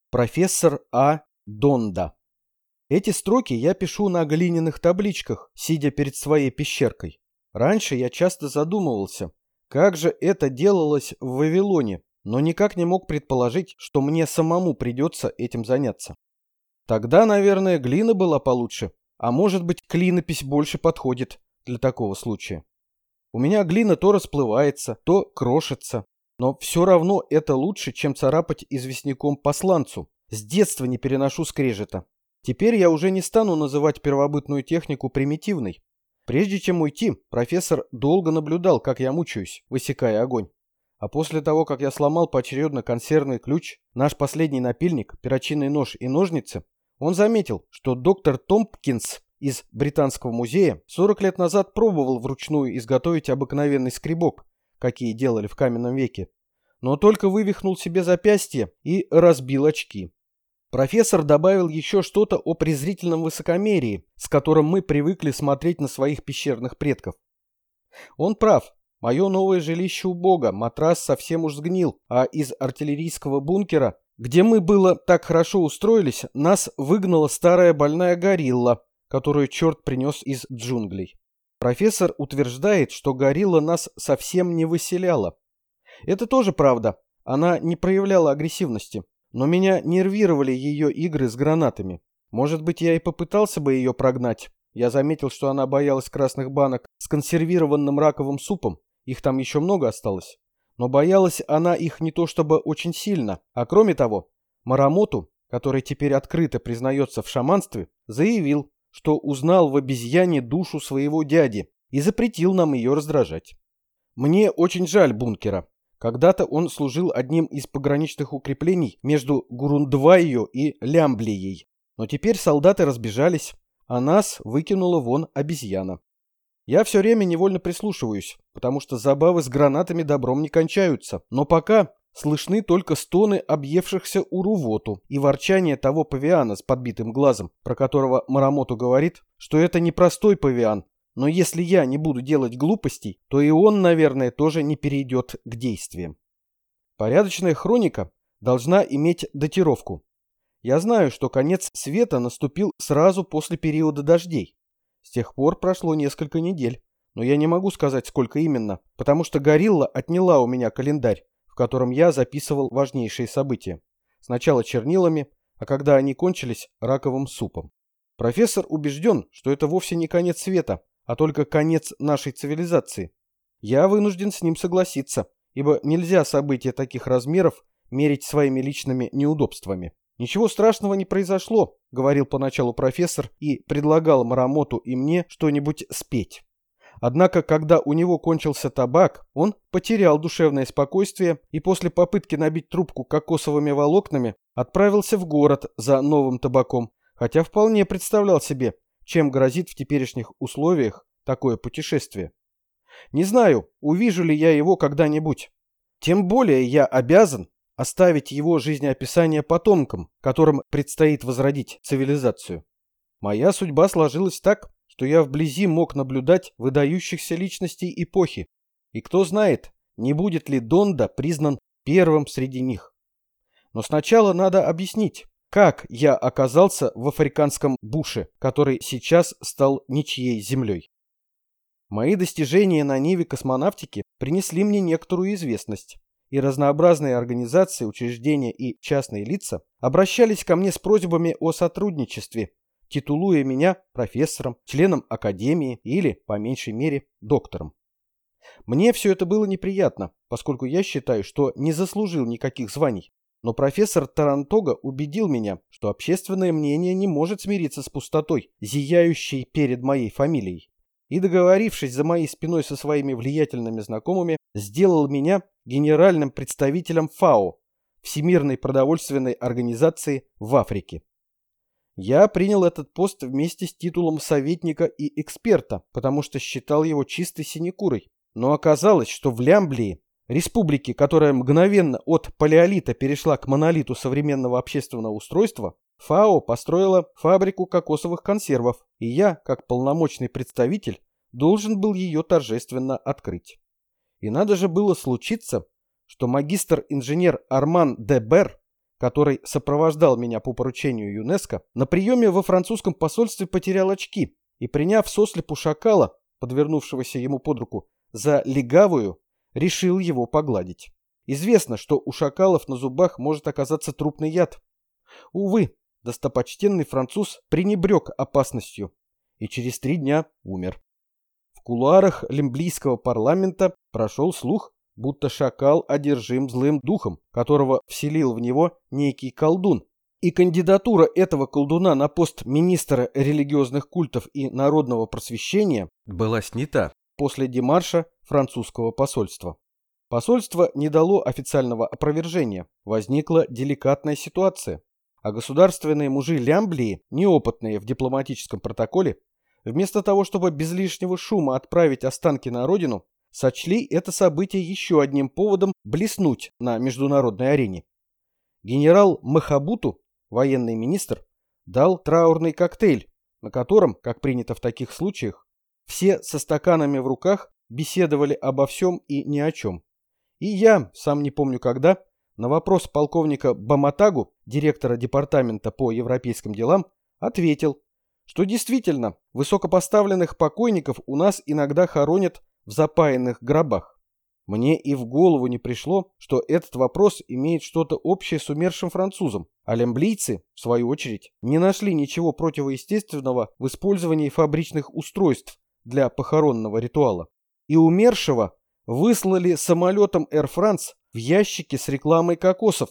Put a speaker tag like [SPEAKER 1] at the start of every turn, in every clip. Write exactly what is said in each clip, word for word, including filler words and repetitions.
[SPEAKER 1] Профессор А. Донда. Эти строки я пишу на глиняных табличках, сидя перед своей пещеркой. Раньше я часто задумывался, как же это делалось в Вавилоне, но никак не мог предположить, что мне самому придется этим заняться. Тогда, наверное, глина была получше, а может быть, клинопись больше подходит для такого случая. У меня глина то расплывается, то крошится, но все равно это лучше, чем царапать известняком по сланцу. С детства не переношу скрежета. Теперь я уже не стану называть первобытную технику примитивной. Прежде чем уйти, профессор долго наблюдал, как я мучаюсь, высекая огонь. А после того, как я сломал поочередно консервный ключ, наш последний напильник, перочинный нож и ножницы, он заметил, что доктор Томпкинс из Британского музея сорок лет назад пробовал вручную изготовить обыкновенный скребок, какие делали в каменном веке, но только вывихнул себе запястье и разбил очки. Профессор добавил еще что-то о презрительном высокомерии, с которым мы привыкли смотреть на своих пещерных предков. Он прав. Мое новое жилище убого, матрас совсем уж сгнил, а из артиллерийского бункера, где мы было так хорошо устроились, нас выгнала старая больная горилла, которую черт принес из джунглей. Профессор утверждает, что горилла нас совсем не выселяла. Это тоже правда. Она не проявляла агрессивности. Но меня нервировали ее игры с гранатами. Может быть, я и попытался бы ее прогнать. Я заметил, что она боялась красных банок с консервированным раковым супом. Их там еще много осталось. Но боялась она их не то чтобы очень сильно. А кроме того, Марамоту, который теперь открыто признается в шаманстве, заявил, что узнал в обезьяне душу своего дяди и запретил нам ее раздражать. Мне очень жаль бункера. Когда-то он служил одним из пограничных укреплений между Гурундвайо и Лямблией. Но теперь солдаты разбежались, а нас выкинула вон обезьяна. Я все время невольно прислушиваюсь, потому что забавы с гранатами добром не кончаются. Но пока слышны только стоны объевшихся урувоту и ворчание того павиана с подбитым глазом, про которого Марамоту говорит, что это не простой павиан. Но если я не буду делать глупостей, то и он, наверное, тоже не перейдет к действиям. Порядочная хроника должна иметь датировку. Я знаю, что конец света наступил сразу после периода дождей. С тех пор прошло несколько недель, но я не могу сказать, сколько именно, потому что горилла отняла у меня календарь, в котором я записывал важнейшие события. Сначала чернилами, а когда они кончились, раковым супом. Профессор убежден, что это вовсе не конец света, а только конец нашей цивилизации. Я вынужден с ним согласиться, ибо нельзя события таких размеров мерить своими личными неудобствами. «Ничего страшного не произошло», — говорил поначалу профессор и предлагал Марамоту и мне что-нибудь спеть. Однако, когда у него кончился табак, он потерял душевное спокойствие и после попытки набить трубку кокосовыми волокнами отправился в город за новым табаком, хотя вполне представлял себе, чем грозит в теперешних условиях такое путешествие. Не знаю, увижу ли я его когда-нибудь. Тем более я обязан оставить его жизнеописание потомкам, которым предстоит возродить цивилизацию. Моя судьба сложилась так, что я вблизи мог наблюдать выдающихся личностей эпохи. И кто знает, не будет ли Донда признан первым среди них. Но сначала надо объяснить, как я оказался в африканском буше, который сейчас стал ничьей землей. Мои достижения на ниве космонавтики принесли мне некоторую известность, и разнообразные организации, учреждения и частные лица обращались ко мне с просьбами о сотрудничестве, титулуя меня профессором, членом академии или, по меньшей мере, доктором. Мне все это было неприятно, поскольку я считаю, что не заслужил никаких званий. Но профессор Тарантога убедил меня, что общественное мнение не может смириться с пустотой, зияющей перед моей фамилией. И, договорившись за моей спиной со своими влиятельными знакомыми, сделал меня генеральным представителем ФАО, Всемирной продовольственной организации в Африке. Я принял этот пост вместе с титулом советника и эксперта, потому что считал его чистой синекурой. Но оказалось, что в Лямблии, республике, которая мгновенно от палеолита перешла к монолиту современного общественного устройства, ФАО построила фабрику кокосовых консервов, и я, как полномочный представитель, должен был ее торжественно открыть. И надо же было случиться, что магистр-инженер Арман де Бер, который сопровождал меня по поручению ЮНЕСКО, на приеме во французском посольстве потерял очки и, приняв сослепу шакала, подвернувшегося ему под руку, за легавую, решил его погладить. Известно, что у шакалов на зубах может оказаться трупный яд. Увы, достопочтенный француз пренебрег опасностью и через три дня умер. В кулуарах лемблийского парламента прошел слух, будто шакал одержим злым духом, которого вселил в него некий колдун. И кандидатура этого колдуна на пост министра религиозных культов и народного просвещения была снята после демарша французского посольства. Посольство не дало официального опровержения. Возникла деликатная ситуация. А государственные мужи Лямблии, неопытные в дипломатическом протоколе, вместо того, чтобы без лишнего шума отправить останки на родину, сочли это событие еще одним поводом блеснуть на международной арене. Генерал Махабуту, военный министр, дал траурный коктейль, на котором, как принято в таких случаях, все со стаканами в руках беседовали обо всем и ни о чем. И я, сам не помню когда, на вопрос полковника Баматагу, директора департамента по европейским делам, ответил, что действительно высокопоставленных покойников у нас иногда хоронят в запаянных гробах. Мне и в голову не пришло, что этот вопрос имеет что-то общее с умершим французом, а лемблийцы, в свою очередь, не нашли ничего противоестественного в использовании фабричных устройств для похоронного ритуала. И умершего выслали самолетом Air France в ящике с рекламой кокосов.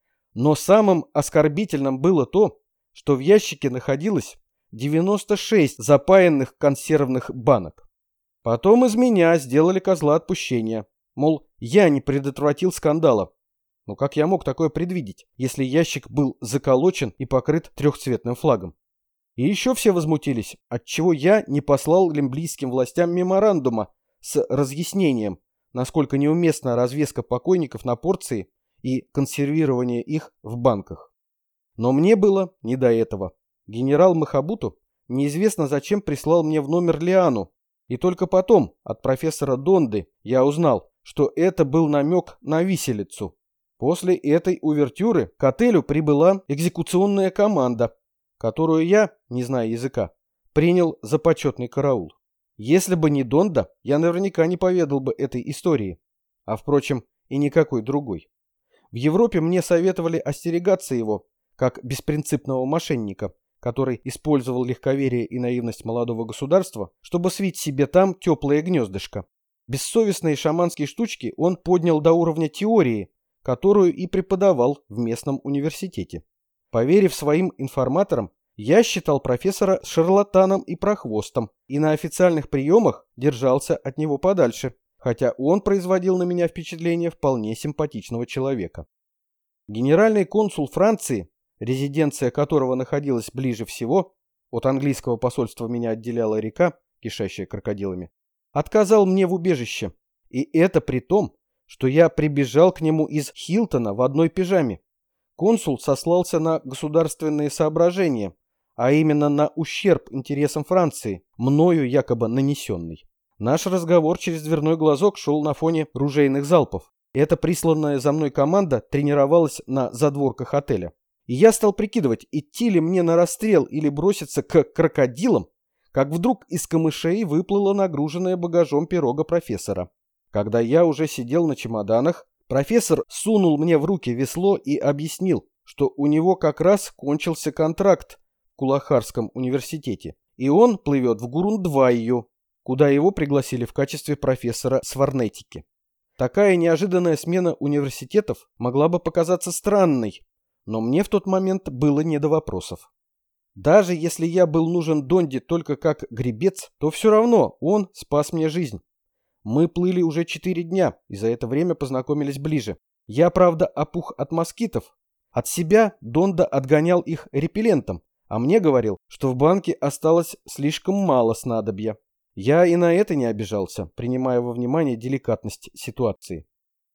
[SPEAKER 1] Но самым оскорбительным было то, что в ящике находилось девяносто шесть запаянных консервных банок. Потом из меня сделали козла отпущения. Мол, я не предотвратил скандала. Но как я мог такое предвидеть, если ящик был заколочен и покрыт трехцветным флагом? И еще все возмутились, отчего я не послал лемблийским властям меморандума с разъяснением, насколько неуместна развеска покойников на порции и консервирование их в банках. Но мне было не до этого. Генерал Махабуту неизвестно зачем прислал мне в номер Лиану, и только потом от профессора Донды я узнал, что это был намек на виселицу. После этой увертюры к отелю прибыла экзекуционная команда, которую я, не зная языка, принял за почетный караул. Если бы не Донда, я наверняка не поведал бы этой истории, а, впрочем, и никакой другой. В Европе мне советовали остерегаться его, как беспринципного мошенника, который использовал легковерие и наивность молодого государства, чтобы свить себе там теплое гнездышко. Бессовестные шаманские штучки он поднял до уровня теории, которую и преподавал в местном университете. Поверив своим информаторам, я считал профессора шарлатаном и прохвостом, и на официальных приемах держался от него подальше, хотя он производил на меня впечатление вполне симпатичного человека. Генеральный консул Франции, резиденция которого находилась ближе всего, от английского посольства меня отделяла река, кишащая крокодилами, отказал мне в убежище, и это при том, что я прибежал к нему из Хилтона в одной пижаме. Консул сослался на государственные соображения, а именно на ущерб интересам Франции, мною якобы нанесенный. Наш разговор через дверной глазок шел на фоне ружейных залпов. Эта присланная за мной команда тренировалась на задворках отеля. И я стал прикидывать, идти ли мне на расстрел или броситься к крокодилам, как вдруг из камышей выплыла нагруженная багажом пирога профессора. Когда я уже сидел на чемоданах, профессор сунул мне в руки весло и объяснил, что у него как раз кончился контракт в Кулахарском университете, и он плывет в Гурундвайю, куда его пригласили в качестве профессора сварнетики. Такая неожиданная смена университетов могла бы показаться странной, но мне в тот момент было не до вопросов. Даже если я был нужен Донде только как гребец, то все равно он спас мне жизнь. Мы плыли уже четыре дня, и за это время познакомились ближе. Я, правда, опух от москитов. От себя Донда отгонял их репеллентом, а мне говорил, что в банке осталось слишком мало снадобья. Я и на это не обижался, принимая во внимание деликатность ситуации.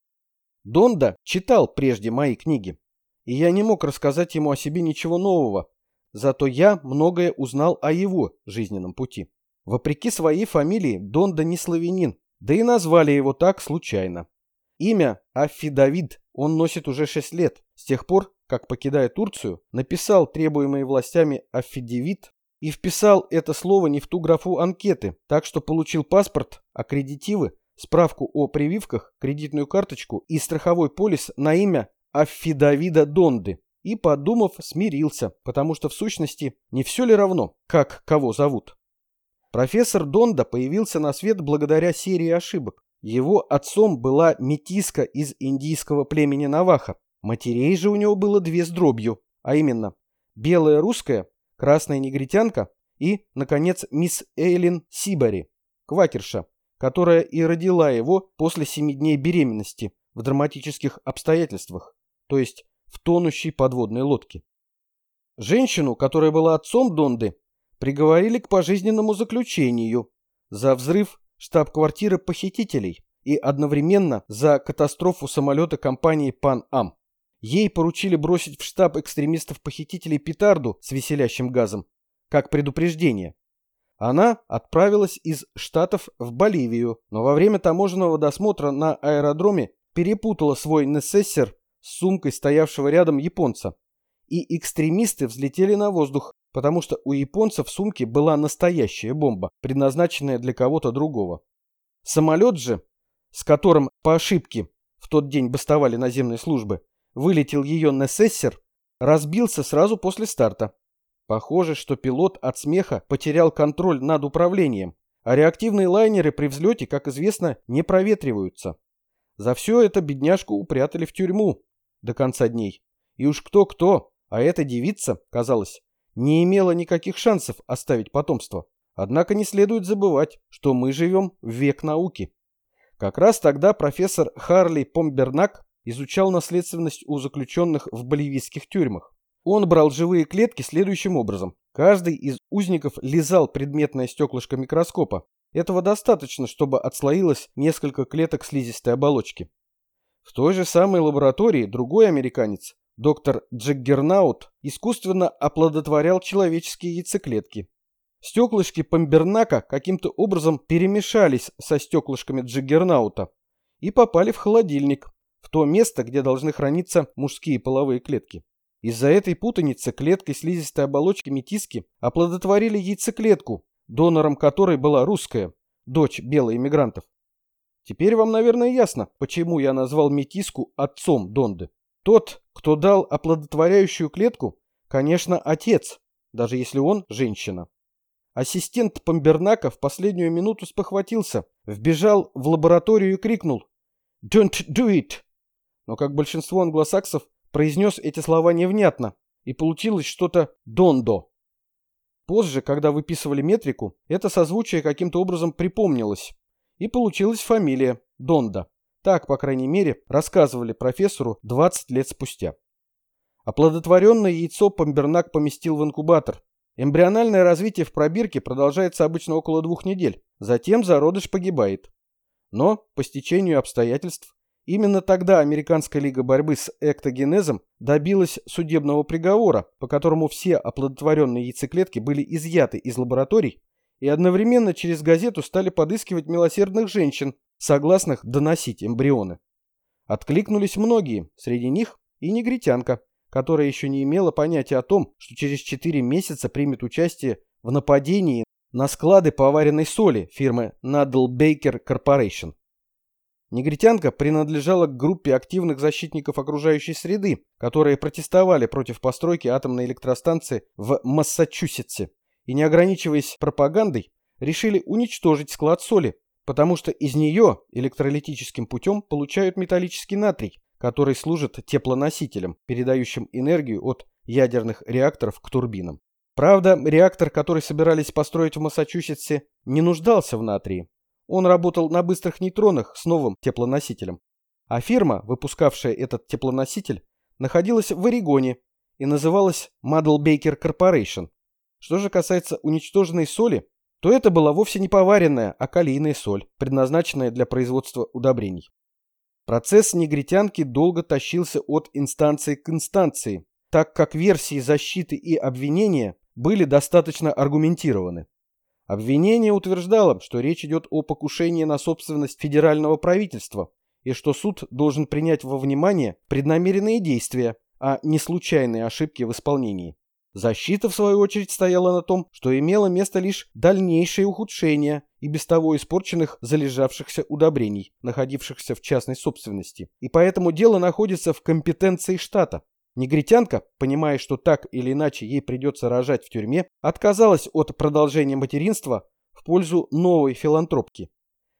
[SPEAKER 1] Донда читал прежде мои книги, и я не мог рассказать ему о себе ничего нового, зато я многое узнал о его жизненном пути. Вопреки своей фамилии Донда не славянин, да и назвали его так случайно. Имя Аффи Давид он носит уже шесть лет, с тех пор, как, покидая Турцию, написал требуемый властями аффидевит и вписал это слово не в ту графу анкеты, так что получил паспорт, аккредитивы, справку о прививках, кредитную карточку и страховой полис на имя Аффидавида Донды и, подумав, смирился, потому что в сущности не все ли равно, как кого зовут. Профессор Донда появился на свет благодаря серии ошибок. Его отцом была метиска из индийского племени Наваха. Матерей же у него было две с дробью, а именно белая русская, красная негритянка и, наконец, мисс Эйлин Сибари, квакерша, которая и родила его после семи дней беременности в драматических обстоятельствах, то есть в тонущей подводной лодке. Женщину, которая была отцом Донды, приговорили к пожизненному заключению за взрыв штаб-квартиры похитителей и одновременно за катастрофу самолета компании Pan Am. Ей поручили бросить в штаб экстремистов-похитителей петарду с веселящим газом, как предупреждение. Она отправилась из Штатов в Боливию, но во время таможенного досмотра на аэродроме перепутала свой несессер с сумкой стоявшего рядом японца, и экстремисты взлетели на воздух, потому что у японца в сумке была настоящая бомба, предназначенная для кого-то другого. Самолет же, с которым по ошибке в тот день бастовали наземные службы, вылетел ее несессер, разбился сразу после старта. Похоже, что пилот от смеха потерял контроль над управлением, а реактивные лайнеры при взлете, как известно, не проветриваются. За все это бедняжку упрятали в тюрьму до конца дней. И уж кто-кто, а эта девица, казалось, не имела никаких шансов оставить потомство. Однако не следует забывать, что мы живем в век науки. Как раз тогда профессор Харли Помбернак изучал наследственность у заключенных в боливийских тюрьмах. Он брал живые клетки следующим образом. Каждый из узников лизал предметное стеклышко микроскопа. Этого достаточно, чтобы отслоилось несколько клеток слизистой оболочки. В той же самой лаборатории другой американец, доктор Джаггернаут, искусственно оплодотворял человеческие яйцеклетки. Стеклышки Помбернака каким-то образом перемешались со стеклышками Джаггернаута и попали в холодильник, в то место, где должны храниться мужские половые клетки. Из-за этой путаницы клеткой слизистой оболочки метиски оплодотворили яйцеклетку, донором которой была русская, дочь белых иммигрантов. Теперь вам, наверное, ясно, почему я назвал метиску отцом Донды. Тот, кто дал оплодотворяющую клетку, конечно, отец, даже если он женщина. Ассистент Помбернака в последнюю минуту спохватился, вбежал в лабораторию и крикнул «Don't do it!». Но, как большинство англосаксов, произнес эти слова невнятно, и получилось что-то «дондо». Позже, когда выписывали метрику, это созвучие каким-то образом припомнилось, и получилась фамилия Донда. Так, по крайней мере, рассказывали профессору двадцать лет спустя. Оплодотворенное яйцо Помбернак поместил в инкубатор. Эмбриональное развитие в пробирке продолжается обычно около двух недель, затем зародыш погибает. Но, по стечению обстоятельств, именно тогда Американская лига борьбы с эктогенезом добилась судебного приговора, по которому все оплодотворенные яйцеклетки были изъяты из лабораторий и одновременно через газету стали подыскивать милосердных женщин, согласных доносить эмбрионы. Откликнулись многие, среди них и негритянка, которая еще не имела понятия о том, что через четыре месяца примет участие в нападении на склады поваренной соли фирмы Nadel Baker Corporation. Негритянка принадлежала к группе активных защитников окружающей среды, которые протестовали против постройки атомной электростанции в Массачусетсе и, не ограничиваясь пропагандой, решили уничтожить склад соли, потому что из нее электролитическим путем получают металлический натрий, который служит теплоносителем, передающим энергию от ядерных реакторов к турбинам. Правда, реактор, который собирались построить в Массачусетсе, не нуждался в натрии. Он работал на быстрых нейтронах с новым теплоносителем. А фирма, выпускавшая этот теплоноситель, находилась в Орегоне и называлась Nadel Baker Corporation. Что же касается уничтоженной соли, то это была вовсе не поваренная, а калийная соль, предназначенная для производства удобрений. Процесс негритянки долго тащился от инстанции к инстанции, так как версии защиты и обвинения были достаточно аргументированы. Обвинение утверждало, что речь идет о покушении на собственность федерального правительства и что суд должен принять во внимание преднамеренные действия, а не случайные ошибки в исполнении. Защита, в свою очередь, стояла на том, что имело место лишь дальнейшее ухудшение и без того испорченных залежавшихся удобрений, находившихся в частной собственности, и поэтому дело находится в компетенции штата. Негритянка, понимая, что так или иначе ей придется рожать в тюрьме, отказалась от продолжения материнства в пользу новой филантропки.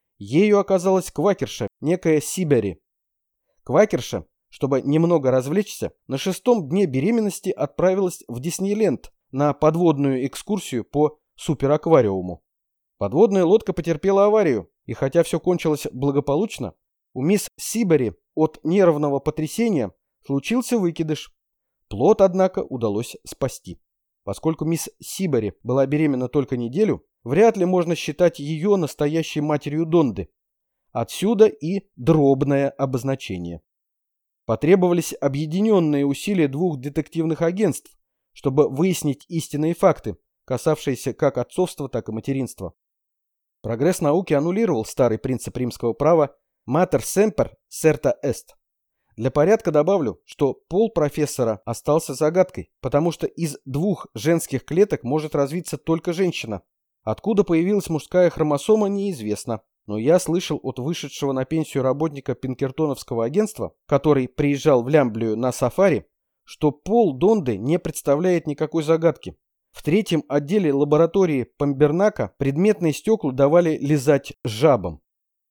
[SPEAKER 1] Ею оказалась квакерша, некая Сибери. Квакерша, чтобы немного развлечься, на шестом дне беременности отправилась в Диснейленд на подводную экскурсию по супераквариуму. Подводная лодка потерпела аварию, и хотя все кончилось благополучно, у мисс Сибери от нервного потрясения случился выкидыш. Плод, однако, удалось спасти. Поскольку мисс Сибери была беременна только неделю, вряд ли можно считать ее настоящей матерью Донды. Отсюда и дробное обозначение. Потребовались объединенные усилия двух детективных агентств, чтобы выяснить истинные факты, касавшиеся как отцовства, так и материнства. Прогресс науки аннулировал старый принцип римского права «mater semper certa est». Для порядка добавлю, что пол профессора остался загадкой, потому что из двух женских клеток может развиться только женщина. Откуда появилась мужская хромосома, неизвестно. Но я слышал от вышедшего на пенсию работника Пинкертоновского агентства, который приезжал в Лямблию на сафари, что пол Донды не представляет никакой загадки. В третьем отделе лаборатории Памбернака предметные стекла давали лизать жабам.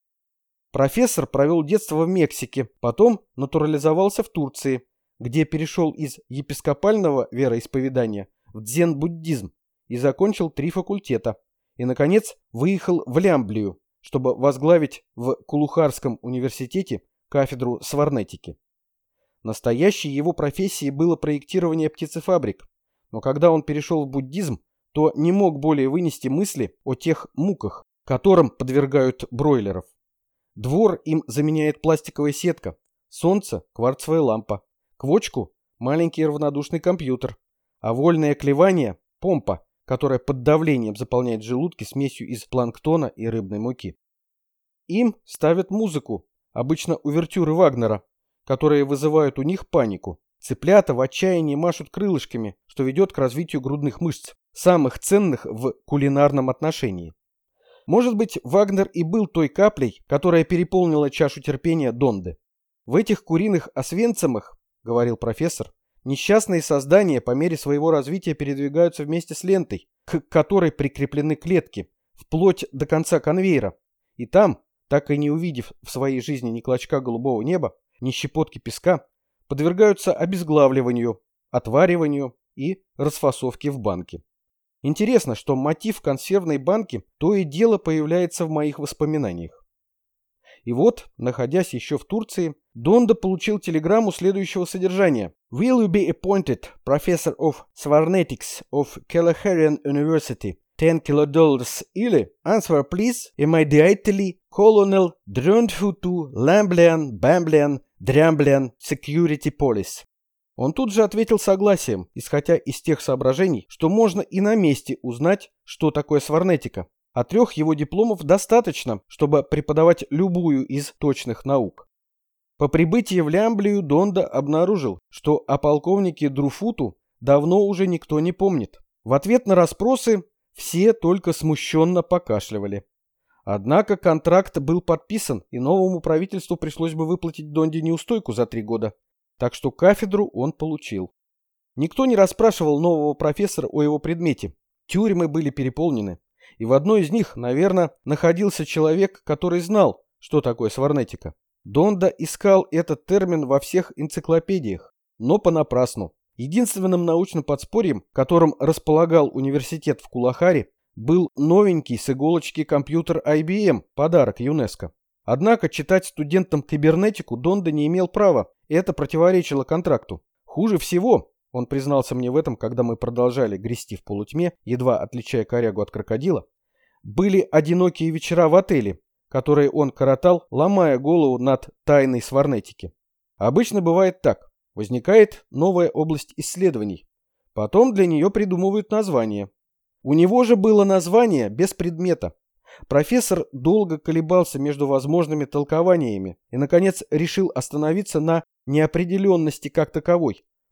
[SPEAKER 1] Профессор провел детство в Мексике, потом натурализовался в Турции, где перешел из епископального вероисповедания в дзен-буддизм и закончил три факультета. И, наконец, выехал в Лямблию, чтобы возглавить в Кулухарском университете кафедру сварнетики. Настоящей его профессией было проектирование птицефабрик, но когда он перешел в буддизм, то не мог более вынести мысли о тех муках, которым подвергают бройлеров. Двор им заменяет пластиковая сетка, солнце – кварцевая лампа, квочку – маленький равнодушный компьютер, а вольное клевание – помпа, которая под давлением заполняет желудки смесью из планктона и рыбной муки. Им ставят музыку, обычно увертюры Вагнера, которые вызывают у них панику. Цыплята в отчаянии машут крылышками, что ведет к развитию грудных мышц, самых ценных в кулинарном отношении. Может быть, Вагнер и был той каплей, которая переполнила чашу терпения Донды. В этих куриных освенцимах, говорил профессор, несчастные создания по мере своего развития передвигаются вместе с лентой, к которой прикреплены клетки, вплоть до конца конвейера. И там, так и не увидев в своей жизни ни клочка голубого неба, ни щепотки песка, подвергаются обезглавливанию, отвариванию и расфасовке в банке. Интересно, что мотив консервной банки то и дело появляется в моих воспоминаниях. И вот, находясь еще в Турции, Донда получил телеграмму следующего содержания. Will you be appointed professor of Cybernetics of Kalaharian University? ten kilodollars или answer please immediately Colonel Dröndhutu Lamblian Bamblian Dramblian Security Police. Он тут же ответил согласием, исходя из тех соображений, что можно и на месте узнать, что такое сварнетика. А трех его дипломов достаточно, чтобы преподавать любую из точных наук. По прибытии в Лямблию Донда обнаружил, что о полковнике Друфуту давно уже никто не помнит. В ответ на расспросы все только смущенно покашливали. Однако контракт был подписан, и новому правительству пришлось бы выплатить Донде неустойку за три года. Так что кафедру он получил. Никто не расспрашивал нового профессора о его предмете. Тюрьмы были переполнены. И в одной из них, наверное, находился человек, который знал, что такое сварнетика. Донда искал этот термин во всех энциклопедиях, но понапрасну. Единственным научным подспорьем, которым располагал университет в Кулахаре, был новенький с иголочки компьютер ай би эм, подарок ЮНЕСКО. Однако читать студентам кибернетику Донда не имел права, и это противоречило контракту. Хуже всего, он признался мне в этом, когда мы продолжали грести в полутьме, едва отличая корягу от крокодила, были одинокие вечера в отеле, которые он коротал, ломая голову над тайной сварнетики. Обычно бывает так. Возникает новая область исследований. Потом для нее придумывают название. У него же было название без предмета. Профессор долго колебался между возможными толкованиями и, наконец, решил остановиться на неопределенности как таковой,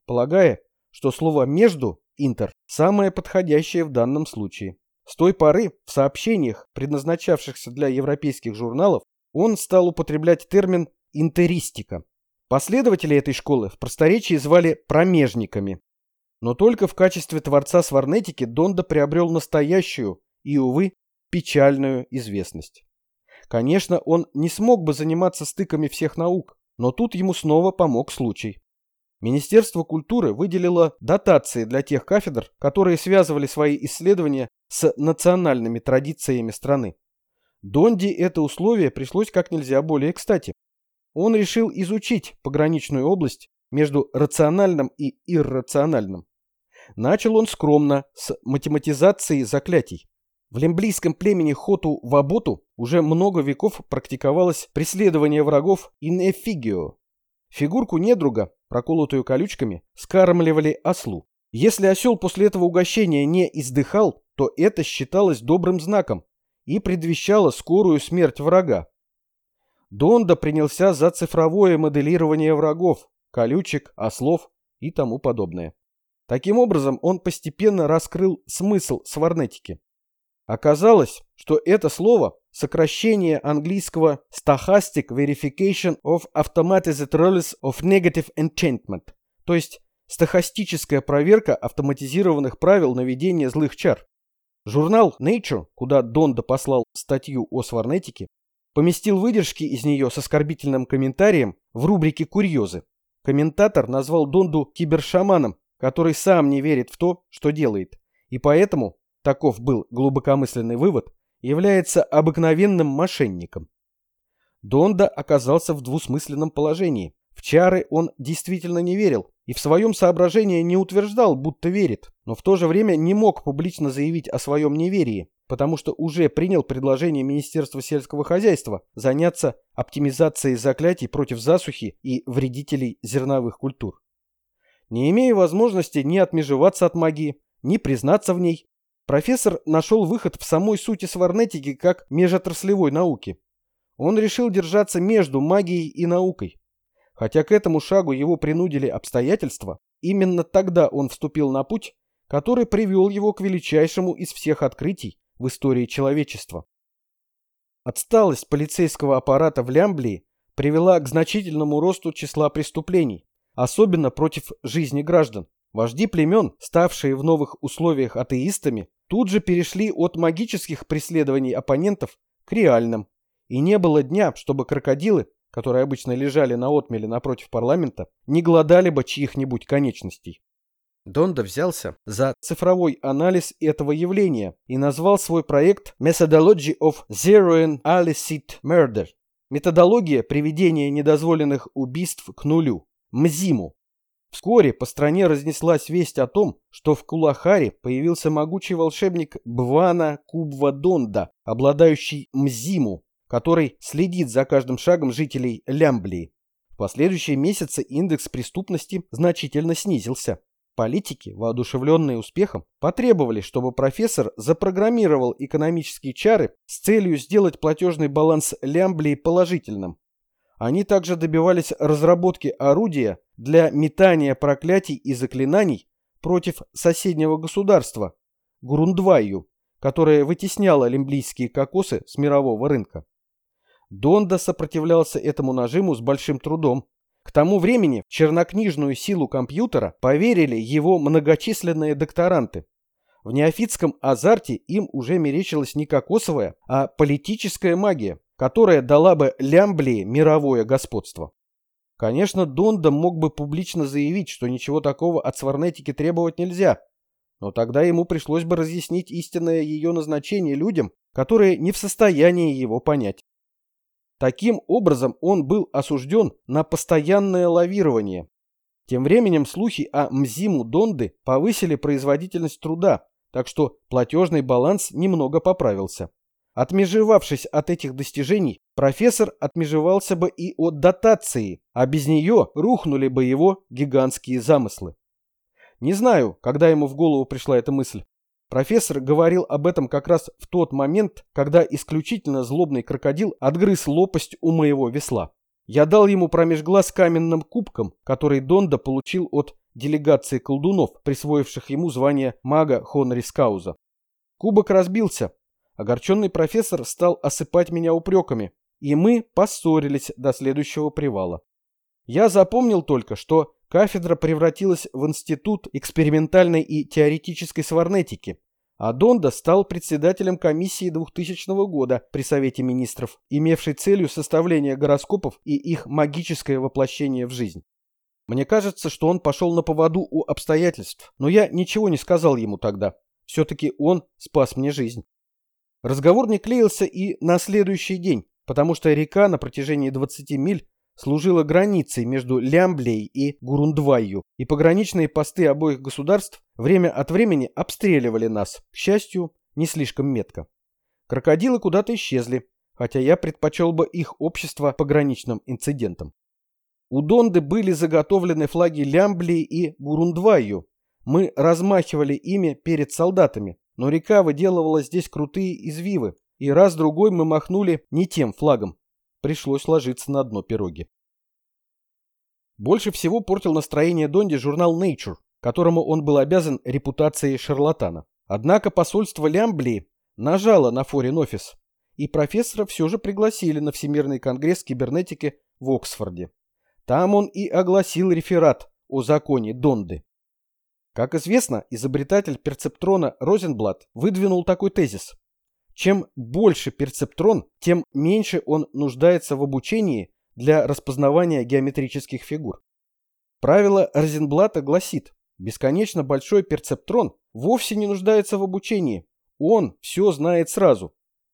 [SPEAKER 1] полагая, что слово «между» «интер» самое подходящее в данном случае. С той поры в сообщениях, предназначавшихся для европейских журналов, он стал употреблять термин «интеристика». Последователи этой школы в просторечии звали промежниками. Но только в качестве творца сварнетики Дондо приобрел настоящую и, увы, печальную известность. Конечно, он не смог бы заниматься стыками всех наук, но тут ему снова помог случай. Министерство культуры выделило дотации для тех кафедр, которые связывали свои исследования с национальными традициями страны. Донде это условие пришлось как нельзя более кстати. Он решил изучить пограничную область между рациональным и иррациональным. Начал он скромно, с математизации заклятий. В лемблийском племени Хоту-Ваботу уже много веков практиковалось преследование врагов in effigio. Фигурку недруга, проколотую колючками, скармливали ослу. Если осел после этого угощения не издыхал, то это считалось добрым знаком и предвещало скорую смерть врага. Дондо принялся за цифровое моделирование врагов, колючек, ослов и тому подобное. Таким образом, он постепенно раскрыл смысл сварнетики. Оказалось, что это слово – сокращение английского Stochastic Verification of Automatized Rules of Negative Enchantment, то есть стохастическая проверка автоматизированных правил наведения злых чар. Журнал Nature, куда Дондо послал статью о сварнетике, поместил выдержки из нее с оскорбительным комментарием в рубрике «Курьезы». Комментатор назвал Донду кибершаманом, который сам не верит в то, что делает, и поэтому, таков был глубокомысленный вывод, является обыкновенным мошенником. Дондо оказался в двусмысленном положении. В чары он действительно не верил и в своем соображении не утверждал, будто верит, но в то же время не мог публично заявить о своем неверии, потому что уже принял предложение Министерства сельского хозяйства заняться оптимизацией заклятий против засухи и вредителей зерновых культур. Не имея возможности ни отмежеваться от магии, ни признаться в ней, профессор нашел выход в самой сути сварнетики как межотраслевой науки. Он решил держаться между магией и наукой. Хотя к этому шагу его принудили обстоятельства, именно тогда он вступил на путь, который привел его к величайшему из всех открытий в истории человечества. Отсталость полицейского аппарата в Лямблии привела к значительному росту числа преступлений, особенно против жизни граждан. Вожди племен, ставшие в новых условиях атеистами, тут же перешли от магических преследований оппонентов к реальным, и не было дня, чтобы крокодилы, которые обычно лежали на отмеле напротив парламента, не глодали бы чьих-нибудь конечностей. Дондо взялся за цифровой анализ этого явления и назвал свой проект Methodology of Zeroing Illicit Murder – методология приведения недозволенных убийств к нулю, МЗИМу. Вскоре по стране разнеслась весть о том, что в Кулахаре появился могучий волшебник Бвана Кубва Дондо, обладающий МЗИМу, который следит за каждым шагом жителей Лямблии. В последующие месяцы индекс преступности значительно снизился. Политики, воодушевленные успехом, потребовали, чтобы профессор запрограммировал экономические чары с целью сделать платежный баланс Лямблии положительным. Они также добивались разработки орудия для метания проклятий и заклинаний против соседнего государства – Гурундваю, которое вытесняло лемблийские кокосы с мирового рынка. Дондо сопротивлялся этому нажиму с большим трудом. К тому времени в чернокнижную силу компьютера поверили его многочисленные докторанты. В неофитском азарте им уже мерещилась не кокосовая, а политическая магия, которая дала бы Лямблии мировое господство. Конечно, Дондо мог бы публично заявить, что ничего такого от сварнетики требовать нельзя, но тогда ему пришлось бы разъяснить истинное ее назначение людям, которые не в состоянии его понять. Таким образом, он был осужден на постоянное лавирование. Тем временем слухи о МЗИМу Донды повысили производительность труда, так что платежный баланс немного поправился. Отмежевавшись от этих достижений, профессор отмежевался бы и от дотации, а без нее рухнули бы его гигантские замыслы. Не знаю, когда ему в голову пришла эта мысль. Профессор говорил об этом как раз в тот момент, когда исключительно злобный крокодил отгрыз лопасть у моего весла. Я дал ему промеж глаз каменным кубком, который Дондо получил от делегации колдунов, присвоивших ему звание мага Хонорис Кауза. Кубок разбился. Огорченный профессор стал осыпать меня упреками, и мы поссорились до следующего привала. Я запомнил только, что кафедра превратилась в институт экспериментальной и теоретической сварнетики, а Донда стал председателем комиссии двухтысячного года при Совете министров, имевшей целью составление гороскопов и их магическое воплощение в жизнь. Мне кажется, что он пошел на поводу у обстоятельств, но я ничего не сказал ему тогда. Все-таки он спас мне жизнь. Разговор не клеился и на следующий день, потому что река на протяжении двадцати миль служила границей между Лямблей и Гурундвайю, и пограничные посты обоих государств время от времени обстреливали нас, к счастью, не слишком метко. Крокодилы куда-то исчезли, хотя я предпочел бы их общество пограничным инцидентам. У Донды были заготовлены флаги Лямблии и Гурундвайю. Мы размахивали ими перед солдатами, но река выделывала здесь крутые извивы, и раз-другой мы махнули не тем флагом. Пришлось ложиться на дно пироги. Больше всего портил настроение Донде журнал Nature, которому он был обязан репутацией шарлатана. Однако посольство Лямблии нажало на Foreign Office, и профессора все же пригласили на Всемирный конгресс кибернетики в Оксфорде. Там он и огласил реферат о законе Донды. Как известно, изобретатель перцептрона Розенблат выдвинул такой тезис. Чем больше перцептрон, тем меньше он нуждается в обучении для распознавания геометрических фигур. Правило Розенблата гласит, бесконечно большой перцептрон вовсе не нуждается в обучении, он все знает сразу.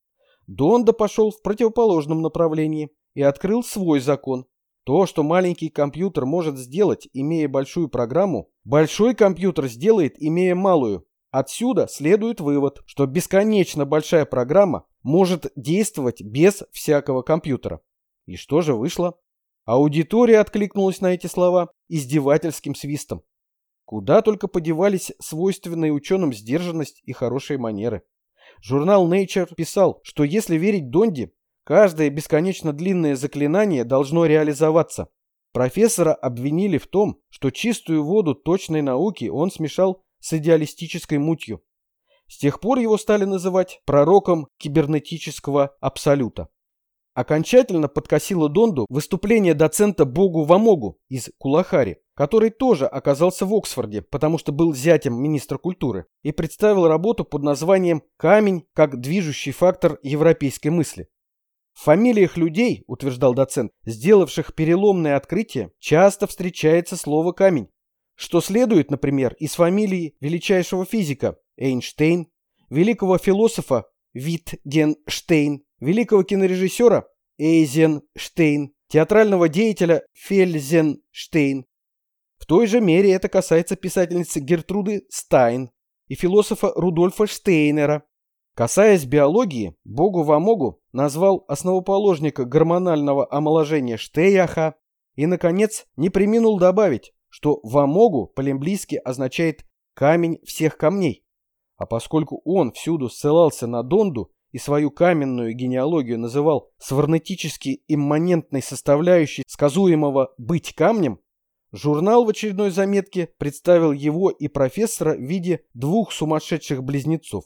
[SPEAKER 1] Донда пошел в противоположном направлении и открыл свой закон. То, что маленький компьютер может сделать, имея большую программу, большой компьютер сделает, имея малую. Отсюда следует вывод, что бесконечно большая программа может действовать без всякого компьютера. И что же вышло? Аудитория откликнулась на эти слова издевательским свистом. Куда только подевались свойственные ученым сдержанность и хорошие манеры. Журнал Nature писал, что если верить Донде, каждое бесконечно длинное заклинание должно реализоваться. Профессора обвинили в том, что чистую воду точной науки он смешал с идеалистической мутью. С тех пор его стали называть пророком кибернетического абсолюта. Окончательно подкосило Донду выступление доцента Богу Вамогу из Кулахари, который тоже оказался в Оксфорде, потому что был зятем министра культуры, и представил работу под названием «Камень как движущий фактор европейской мысли». В фамилиях людей, утверждал доцент, сделавших переломное открытие, часто встречается слово «камень», что следует, например, из фамилии величайшего физика Эйнштейн, великого философа Витгенштейн, великого кинорежиссера Эйзенштейн, театрального деятеля Фельзенштейн. В той же мере это касается писательницы Гертруды Стайн и философа Рудольфа Штейнера. Касаясь биологии, Богу Вамогу назвал основоположника гормонального омоложения Штеяха и, наконец, не преминул добавить, что Вамогу по-лемблийски означает «камень всех камней». А поскольку он всюду ссылался на Донду и свою каменную генеалогию называл сварнетически имманентной составляющей сказуемого «быть камнем», журнал в очередной заметке представил его и профессора в виде двух сумасшедших близнецов.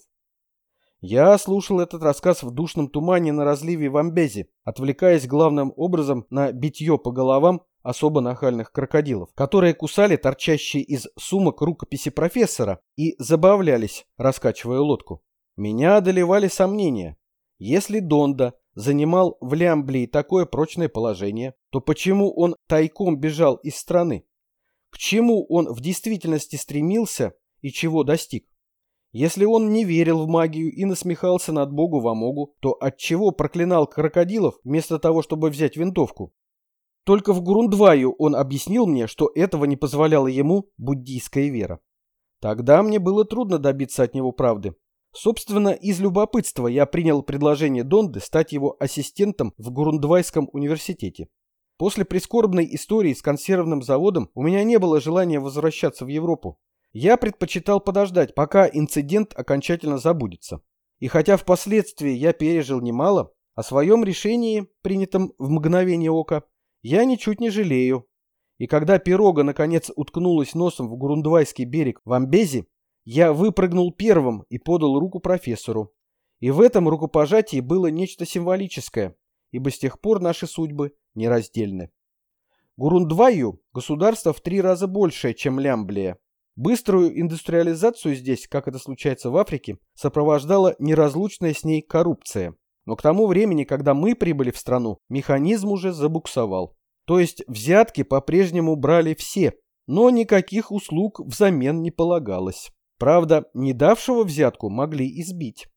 [SPEAKER 1] Я слушал этот рассказ в душном тумане на разливе в Амбезе, отвлекаясь главным образом на битье по головам особо нахальных крокодилов, которые кусали торчащие из сумок рукописи профессора и забавлялись, раскачивая лодку. Меня одолевали сомнения. Если Донда занимал в Лямблии такое прочное положение, то почему он тайком бежал из страны? К чему он в действительности стремился и чего достиг? Если он не верил в магию и насмехался над Богу Вамогу, то отчего проклинал крокодилов вместо того, чтобы взять винтовку? Только в Гурундваю он объяснил мне, что этого не позволяла ему буддийская вера. Тогда мне было трудно добиться от него правды. Собственно, из любопытства я принял предложение Донды стать его ассистентом в Гурундвайском университете. После прискорбной истории с консервным заводом у меня не было желания возвращаться в Европу. Я предпочитал подождать, пока инцидент окончательно забудется. И хотя впоследствии я пережил немало, о своем решении, принятом в мгновение ока, я ничуть не жалею. И когда пирога наконец уткнулась носом в Гурундвайский берег в Амбези, я выпрыгнул первым и подал руку профессору. И в этом рукопожатии было нечто символическое, ибо с тех пор наши судьбы нераздельны. Гурундвайю – государство в три раза большее, чем Лямблия. Быструю индустриализацию здесь, как это случается в Африке, сопровождала неразлучная с ней коррупция. Но к тому времени, когда мы прибыли в страну, механизм уже забуксовал. То есть взятки по-прежнему брали все, но никаких услуг взамен не полагалось. Правда, не давшего взятку могли избить.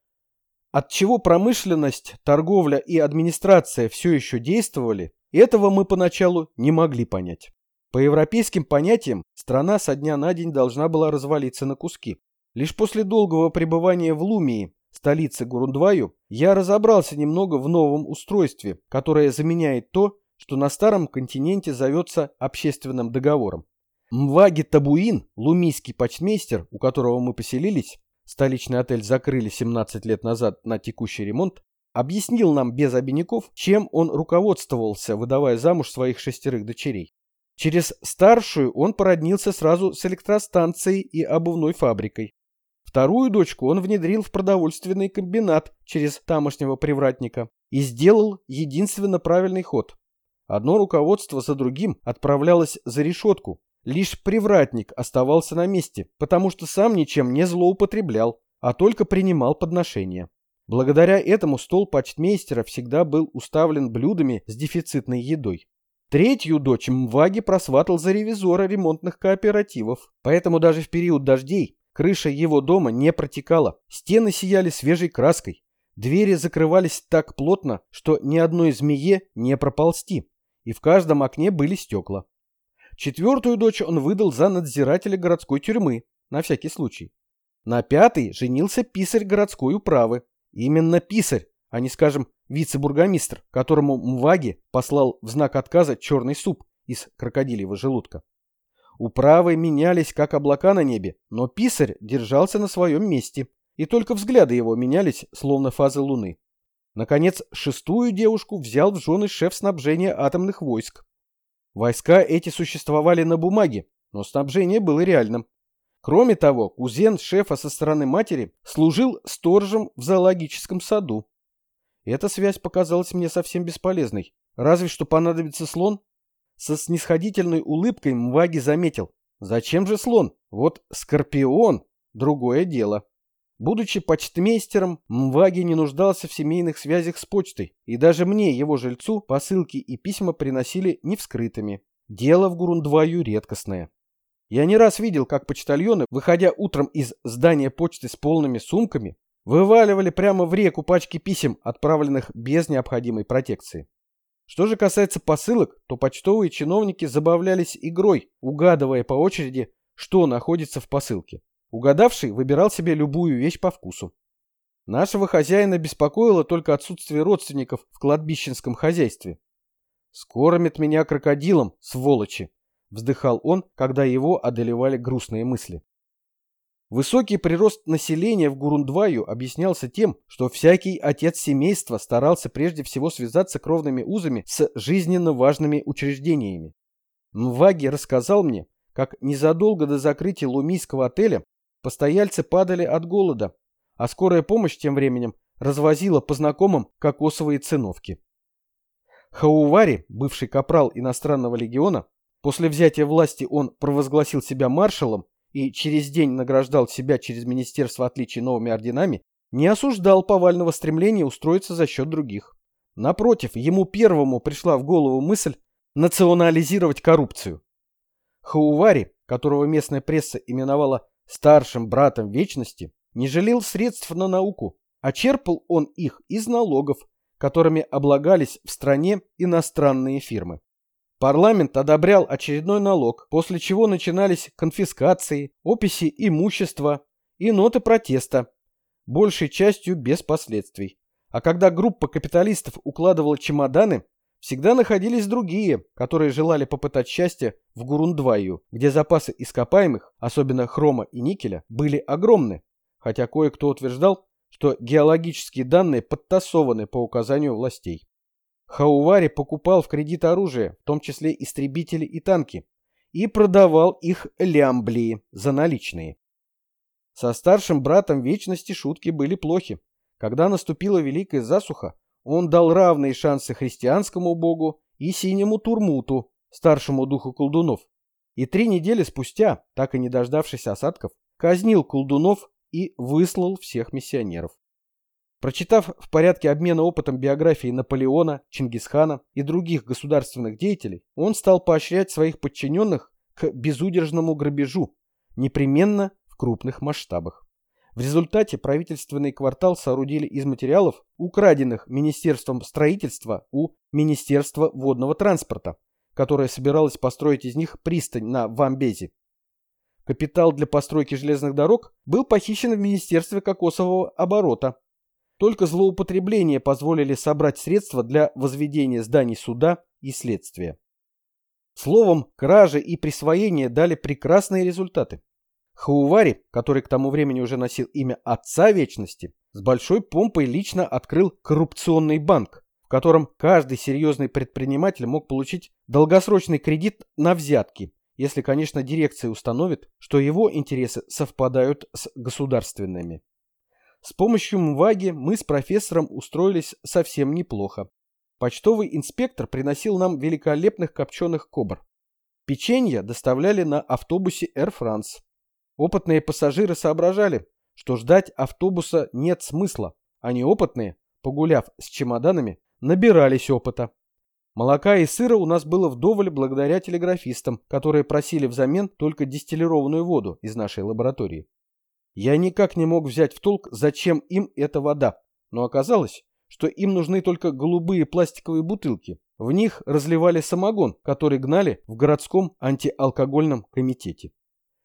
[SPEAKER 1] Отчего промышленность, торговля и администрация все еще действовали, этого мы поначалу не могли понять. По европейским понятиям, страна со дня на день должна была развалиться на куски. Лишь после долгого пребывания в Лумии, столице Гурундваю, я разобрался немного в новом устройстве, которое заменяет то, что на старом континенте зовется общественным договором. Мваги Табуин, лумийский почтмейстер, у которого мы поселились, столичный отель закрыли семнадцать лет назад на текущий ремонт, объяснил нам без обиняков, чем он руководствовался, выдавая замуж своих шестерых дочерей. Через старшую он породнился сразу с электростанцией и обувной фабрикой. Вторую дочку он внедрил в продовольственный комбинат через тамошнего привратника и сделал единственно правильный ход. Одно руководство за другим отправлялось за решетку. Лишь привратник оставался на месте, потому что сам ничем не злоупотреблял, а только принимал подношения. Благодаря этому стол почтмейстера всегда был уставлен блюдами с дефицитной едой. Третью дочь Мваги просватал за ревизора ремонтных кооперативов, поэтому даже в период дождей крыша его дома не протекала, стены сияли свежей краской, двери закрывались так плотно, что ни одной змее не проползти, и в каждом окне были стекла. Четвертую дочь он выдал за надзирателя городской тюрьмы, на всякий случай. На пятой женился писарь городской управы. Именно писарь, а не, скажем, вице-бургомистр, которому Мваги послал в знак отказа черный суп из крокодильего желудка. Управы менялись, как облака на небе, но писарь держался на своем месте, и только взгляды его менялись, словно фазы луны. Наконец, шестую девушку взял в жены шеф снабжения атомных войск. Войска эти существовали на бумаге, но снабжение было реальным. Кроме того, кузен шефа со стороны матери служил сторожем в зоологическом саду. Эта связь показалась мне совсем бесполезной. Разве что понадобится слон? Со снисходительной улыбкой Мваги заметил: зачем же слон? Вот скорпион — другое дело. Будучи почтмейстером, Мваги не нуждался в семейных связях с почтой, и даже мне, его жильцу, посылки и письма приносили невскрытыми. Дело в Гурундваю редкостное. Я не раз видел, как почтальоны, выходя утром из здания почты с полными сумками, вываливали прямо в реку пачки писем, отправленных без необходимой протекции. Что же касается посылок, то почтовые чиновники забавлялись игрой, угадывая по очереди, что находится в посылке. Угадавший выбирал себе любую вещь по вкусу. Нашего хозяина беспокоило только отсутствие родственников в кладбищенском хозяйстве. «Скормит меня крокодилом, сволочи!» — вздыхал он, когда его одолевали грустные мысли. Высокий прирост населения в Гурундваю объяснялся тем, что всякий отец семейства старался прежде всего связаться кровными узами с жизненно важными учреждениями. Мваги рассказал мне, как незадолго до закрытия лумийского отеля постояльцы падали от голода, а скорая помощь тем временем развозила по знакомым кокосовые циновки. Хаувари, бывший капрал иностранного легиона, после взятия власти он провозгласил себя маршалом и через день награждал себя через Министерство отличий новыми орденами, не осуждал повального стремления устроиться за счет других. Напротив, ему первому пришла в голову мысль национализировать коррупцию. Хаувари, которого местная пресса именовала старшим братом вечности, не жалел средств на науку, а черпал он их из налогов, которыми облагались в стране иностранные фирмы. Парламент одобрял очередной налог, после чего начинались конфискации, описи имущества и ноты протеста, большей частью без последствий. А когда группа капиталистов укладывала чемоданы, всегда находились другие, которые желали попытать счастье в Гурундваю, где запасы ископаемых, особенно хрома и никеля, были огромны, хотя кое-кто утверждал, что геологические данные подтасованы по указанию властей. Хаувари покупал в кредит оружие, в том числе истребители и танки, и продавал их лямблии за наличные. Со старшим братом Вечности шутки были плохи. Когда наступила Великая Засуха, он дал равные шансы христианскому богу и синему Турмуту, старшему духу колдунов. И три недели спустя, так и не дождавшись осадков, казнил колдунов и выслал всех миссионеров. Прочитав в порядке обмена опытом биографии Наполеона, Чингисхана и других государственных деятелей, он стал поощрять своих подчиненных к безудержному грабежу, непременно в крупных масштабах. В результате правительственный квартал соорудили из материалов, украденных Министерством строительства у Министерства водного транспорта, которое собиралось построить из них пристань на Вамбезе. Капитал для постройки железных дорог был похищен в Министерстве кокосового оборота. Только злоупотребления позволили собрать средства для возведения зданий суда и следствия. Словом, кражи и присвоение дали прекрасные результаты. Хаувари, который к тому времени уже носил имя Отца Вечности, с большой помпой лично открыл коррупционный банк, в котором каждый серьезный предприниматель мог получить долгосрочный кредит на взятки, если, конечно, дирекция установит, что его интересы совпадают с государственными. С помощью Мваги мы с профессором устроились совсем неплохо. Почтовый инспектор приносил нам великолепных копченых кобр. Печенье доставляли на автобусе Air France. Опытные пассажиры соображали, что ждать автобуса нет смысла, а неопытные, погуляв с чемоданами, набирались опыта. Молока и сыра у нас было вдоволь благодаря телеграфистам, которые просили взамен только дистиллированную воду из нашей лаборатории. Я никак не мог взять в толк, зачем им эта вода, но оказалось, что им нужны только голубые пластиковые бутылки. В них разливали самогон, который гнали в городском антиалкогольном комитете.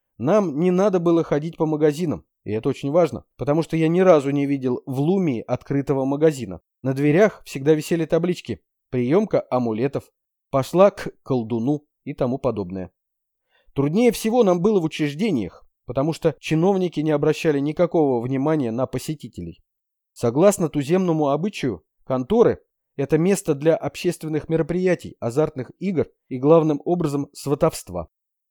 [SPEAKER 1] Нам не надо было ходить по магазинам, и это очень важно, потому что я ни разу не видел в Лумии открытого магазина. На дверях всегда висели таблички «Приемка амулетов», «Пошла к колдуну» и тому подобное. Труднее всего нам было в учреждениях, потому что чиновники не обращали никакого внимания на посетителей. Согласно туземному обычаю, конторы – это место для общественных мероприятий, азартных игр и, главным образом, сватовства.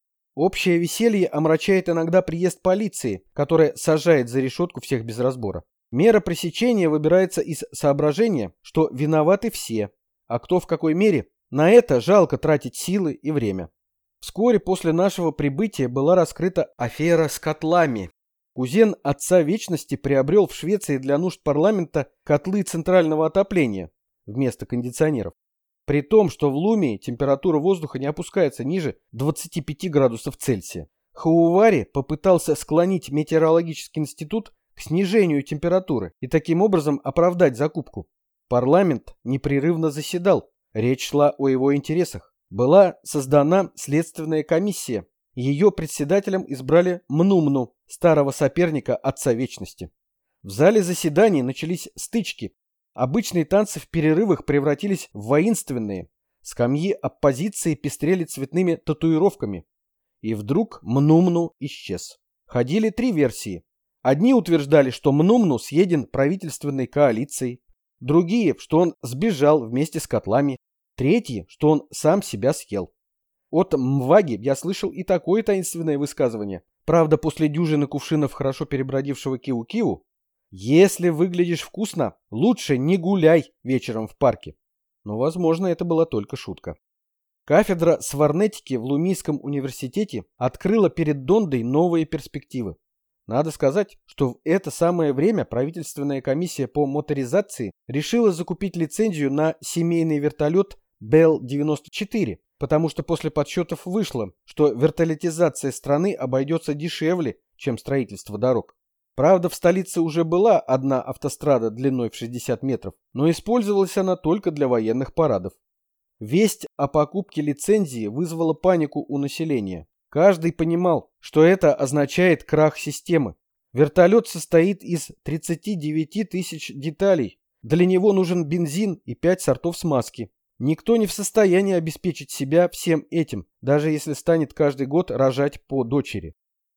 [SPEAKER 1] Общее веселье омрачает иногда приезд полиции, которая сажает за решетку всех без разбора. Мера пресечения выбирается из соображения, что виноваты все, а кто в какой мере, на это жалко тратить силы и время. Вскоре после нашего прибытия была раскрыта афера с котлами. Кузен Отца Вечности приобрел в Швеции для нужд парламента котлы центрального отопления вместо кондиционеров. При том, что в Лумии температура воздуха не опускается ниже двадцати пяти градусов Цельсия. Хаувари попытался склонить метеорологический институт к снижению температуры и таким образом оправдать закупку. Парламент непрерывно заседал, речь шла о его интересах. Была создана следственная комиссия. Ее председателем избрали Мнумну, старого соперника Отца Вечности. В зале заседаний начались стычки. Обычные танцы в перерывах превратились в воинственные. Скамьи оппозиции пестрели цветными татуировками. И вдруг Мнумну исчез. Ходили три версии. Одни утверждали, что Мнумну съеден правительственной коалицией. Другие, что он сбежал вместе с котлами. Третьи, что он сам себя съел. От Мваги я слышал и такое таинственное высказывание. Правда, после дюжины кувшинов хорошо перебродившего киу-киу: если выглядишь вкусно, лучше не гуляй вечером в парке. Но, возможно, это была только шутка. Кафедра сварнетики в Лумийском университете открыла перед Дондой новые перспективы. Надо сказать, что в это самое время правительственная комиссия по моторизации решила закупить лицензию на семейный вертолет Бел девяносто четыре, потому что после подсчетов вышло, что вертолетизация страны обойдется дешевле, чем строительство дорог. Правда, в столице уже была одна автострада длиной в шестьдесят метров, но использовалась она только для военных парадов. Весть о покупке лицензии вызвала панику у населения. Каждый понимал, что это означает крах системы. Вертолет состоит из тридцати девяти тысяч деталей. Для него нужен бензин и пять сортов смазки. Никто не в состоянии обеспечить себя всем этим, даже если станет каждый год рожать по дочери.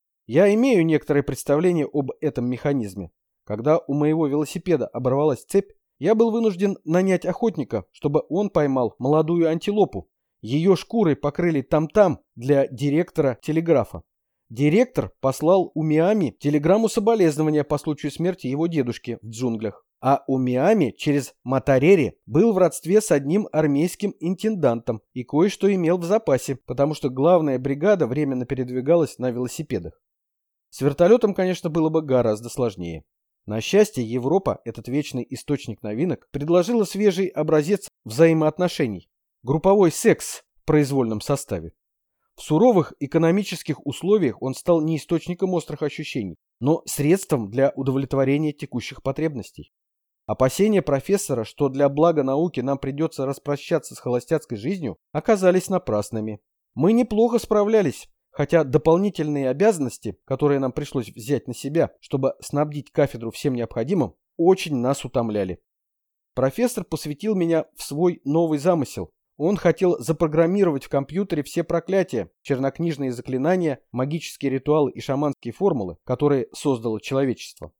[SPEAKER 1] Я имею некоторое представление об этом механизме. Когда у моего велосипеда оборвалась цепь, Я был вынужден нанять охотника, чтобы он поймал молодую антилопу. Ее шкурой покрыли там-там для директора телеграфа. Директор послал Умиами телеграмму соболезнования по случаю смерти его дедушки в джунглях. А Умиами через Матарери был в родстве с одним армейским интендантом и кое-что имел в запасе, потому что главная бригада временно передвигалась на велосипедах. С вертолетом, конечно, было бы гораздо сложнее. На счастье, Европа, этот вечный источник новинок, предложила свежий образец взаимоотношений. Групповой секс в произвольном составе. В суровых экономических условиях он стал не источником острых ощущений, но средством для удовлетворения текущих потребностей. Опасения профессора, что для блага науки нам придется распрощаться с холостяцкой жизнью, оказались напрасными. Мы неплохо справлялись, хотя дополнительные обязанности, которые нам пришлось взять на себя, чтобы снабдить кафедру всем необходимым, очень нас утомляли. Профессор посвятил меня в свой новый замысел. Он хотел запрограммировать в компьютере все проклятия, чернокнижные заклинания, магические ритуалы и шаманские формулы, которые создало человечество.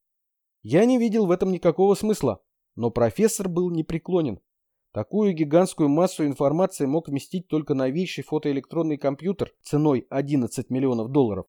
[SPEAKER 1] Я не видел в этом никакого смысла, но профессор был непреклонен. Такую гигантскую массу информации мог вместить только новейший фотоэлектронный компьютер ценой одиннадцать миллионов долларов.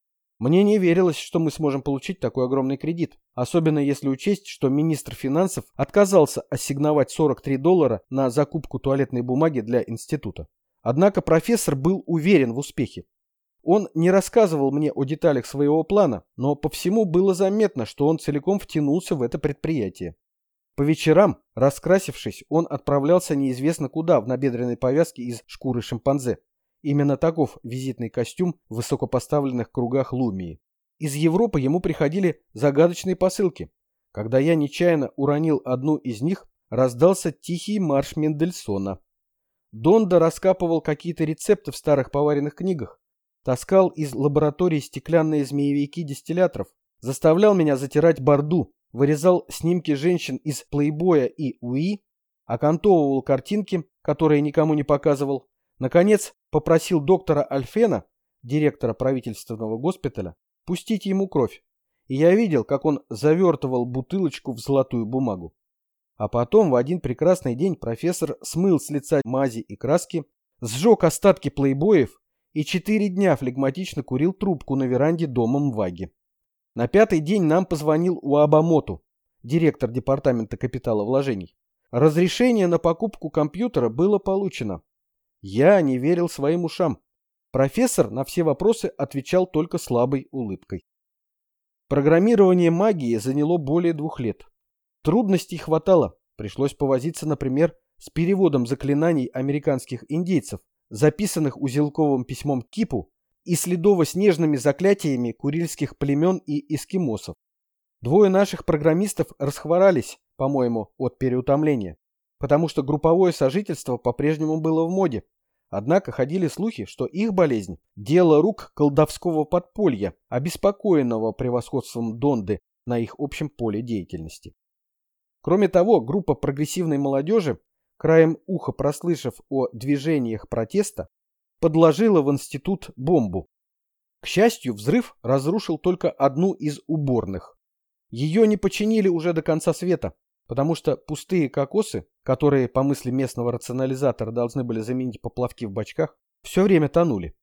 [SPEAKER 1] Мне не верилось, что мы сможем получить такой огромный кредит, особенно если учесть, что министр финансов отказался ассигновать сорок три доллара на закупку туалетной бумаги для института. Однако профессор был уверен в успехе. Он не рассказывал мне о деталях своего плана, но по всему было заметно, что он целиком втянулся в это предприятие. По вечерам, раскрасившись, он отправлялся неизвестно куда в набедренной повязке из шкуры шимпанзе. Именно таков визитный костюм в высокопоставленных кругах Лумии. Из Европы ему приходили загадочные посылки. Когда я нечаянно уронил одну из них, раздался тихий марш Мендельсона. Дондо раскапывал какие-то рецепты в старых поваренных книгах, таскал из лаборатории стеклянные змеевики дистилляторов, заставлял меня затирать борду, вырезал снимки женщин из Плейбоя и Уи, окантовывал картинки, которые никому не показывал. Наконец, попросил доктора Альфена, директора правительственного госпиталя, пустить ему кровь. И я видел, как он завертывал бутылочку в золотую бумагу. А потом в один прекрасный день профессор смыл с лица мази и краски, сжег остатки плейбоев и четыре дня флегматично курил трубку на веранде дома Мваги. На пятый день нам позвонил Уабамоту, директор департамента капиталовложений. Разрешение на покупку компьютера было получено. Я не верил своим ушам. Профессор на все вопросы отвечал только слабой улыбкой. Программирование магии заняло более двух лет. Трудностей хватало. Пришлось повозиться, например, с переводом заклинаний американских индейцев, записанных узелковым письмом Кипу, и следово-снежными заклятиями курильских племен и эскимосов. Двое наших программистов расхворались, по-моему, от переутомления, потому что групповое сожительство по-прежнему было в моде. Однако ходили слухи, что их болезнь – дело рук колдовского подполья, обеспокоенного превосходством Донды на их общем поле деятельности. Кроме того, группа прогрессивной молодежи, краем уха прослышав о движениях протеста, подложила в институт бомбу. К счастью, взрыв разрушил только одну из уборных. Ее не починили уже до конца света, потому что пустые кокосы, которые, по мысли местного рационализатора, должны были заменить поплавки в бачках, все время тонули.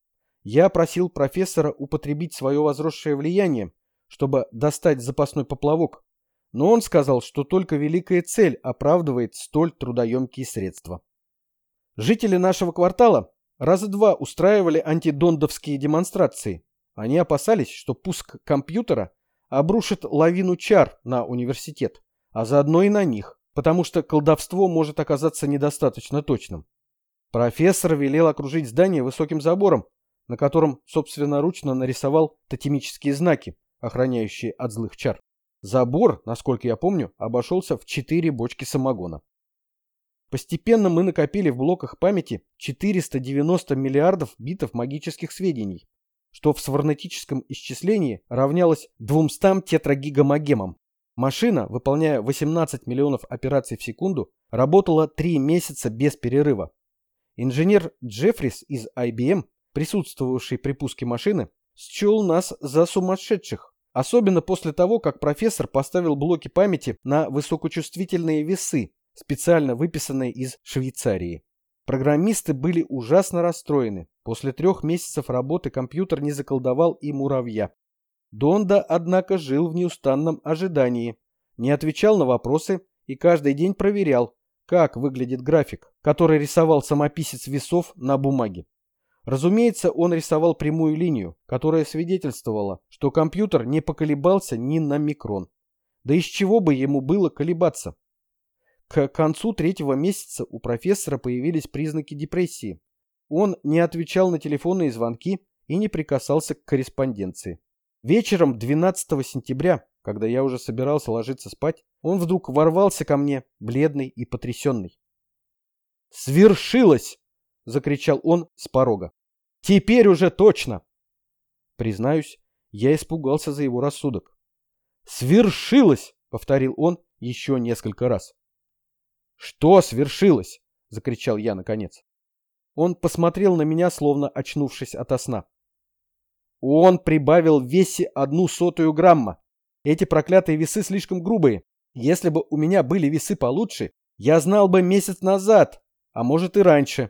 [SPEAKER 1] Я просил профессора употребить свое возросшее влияние, чтобы достать запасной поплавок, но он сказал, что только великая цель оправдывает столь трудоемкие средства. Жители нашего квартала раза два устраивали антидондовские демонстрации. Они опасались, что пуск компьютера обрушит лавину чар на университет, а заодно и на них, потому что колдовство может оказаться недостаточно точным. Профессор велел окружить здание высоким забором, на котором собственноручно нарисовал тотемические знаки, охраняющие от злых чар. Забор, насколько я помню, обошелся в четыре бочки самогона. Постепенно мы накопили в блоках памяти четыреста девяносто миллиардов битов магических сведений, что в сварнетическом исчислении равнялось двумстам тетрагигамагемам. Машина, выполняя восемнадцать миллионов операций в секунду, работала три месяца без перерыва. Инженер Джеффрис из ай би эм, присутствовавший при пуске машины, счел нас за сумасшедших, Особенно после того, как профессор поставил блоки памяти на высокочувствительные весы, специально выписанные из Швейцарии. Программисты были ужасно расстроены. После трех месяцев работы компьютер не заколдовал и муравья. Донда, однако, жил в неустанном ожидании, не отвечал на вопросы и каждый день проверял, как выглядит график, который рисовал самописец весов на бумаге. Разумеется, он рисовал прямую линию, которая свидетельствовала, что компьютер не поколебался ни на микрон. Да из чего бы ему было колебаться? К концу третьего месяца у профессора появились признаки депрессии. Он не отвечал на телефонные звонки и не прикасался к корреспонденции. Вечером двенадцатого сентября, когда я уже собирался ложиться спать, он вдруг ворвался ко мне, бледный и потрясенный. «Свершилось!» — закричал он с порога. «Теперь уже точно!» Признаюсь, я испугался за его рассудок. «Свершилось!» — повторил он еще несколько раз. «Что свершилось?» — закричал я наконец. Он посмотрел на меня, словно очнувшись ото сна. «Он прибавил в весе одну сотую грамма. Эти проклятые весы слишком грубые. Если бы у меня были весы получше, я знал бы месяц назад, а может и раньше».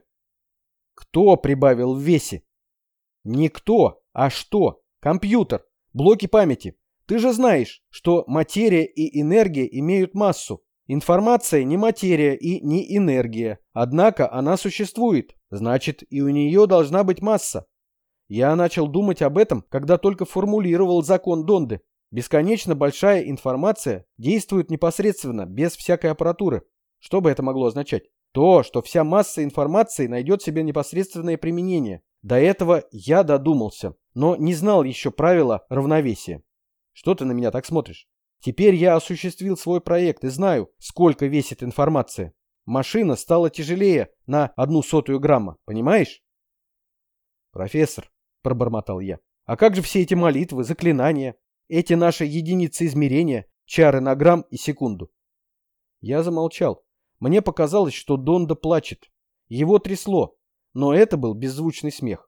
[SPEAKER 1] «Кто прибавил в весе?» «Никто, а что? Компьютер, блоки памяти. Ты же знаешь, что материя и энергия имеют массу. Информация не материя и не энергия, однако она существует, значит, и у нее должна быть масса. Я начал думать об этом, когда только формулировал закон Донды. Бесконечно большая информация действует непосредственно, без всякой аппаратуры. Что бы это могло означать? То, что вся масса информации найдет себе непосредственное применение. До этого я додумался, но не знал еще правила равновесия. Что ты на меня так смотришь? Теперь я осуществил свой проект и знаю, сколько весит информация. Машина стала тяжелее на одну сотую грамма, понимаешь? Профессор, пробормотал я, а как же все эти молитвы, заклинания, эти наши единицы измерения, чары на грамм и секунду? Я замолчал. Мне показалось, что Донда плачет. Его трясло, но это был беззвучный смех.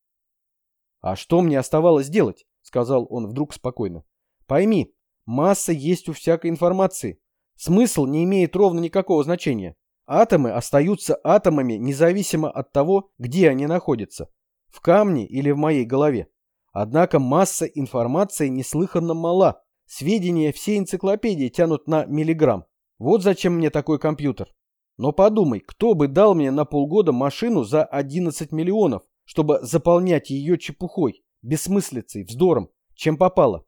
[SPEAKER 1] «А что мне оставалось делать?» — сказал он вдруг спокойно. «Пойми, масса есть у всякой информации. Смысл не имеет ровно никакого значения. Атомы остаются атомами независимо от того, где они находятся. В камне или в моей голове. Однако масса информации неслыханно мала. Сведения всей энциклопедии тянут на миллиграмм. Вот зачем мне такой компьютер. Но подумай, кто бы дал мне на полгода машину за одиннадцать миллионов, чтобы заполнять ее чепухой, бессмыслицей, вздором, чем попало?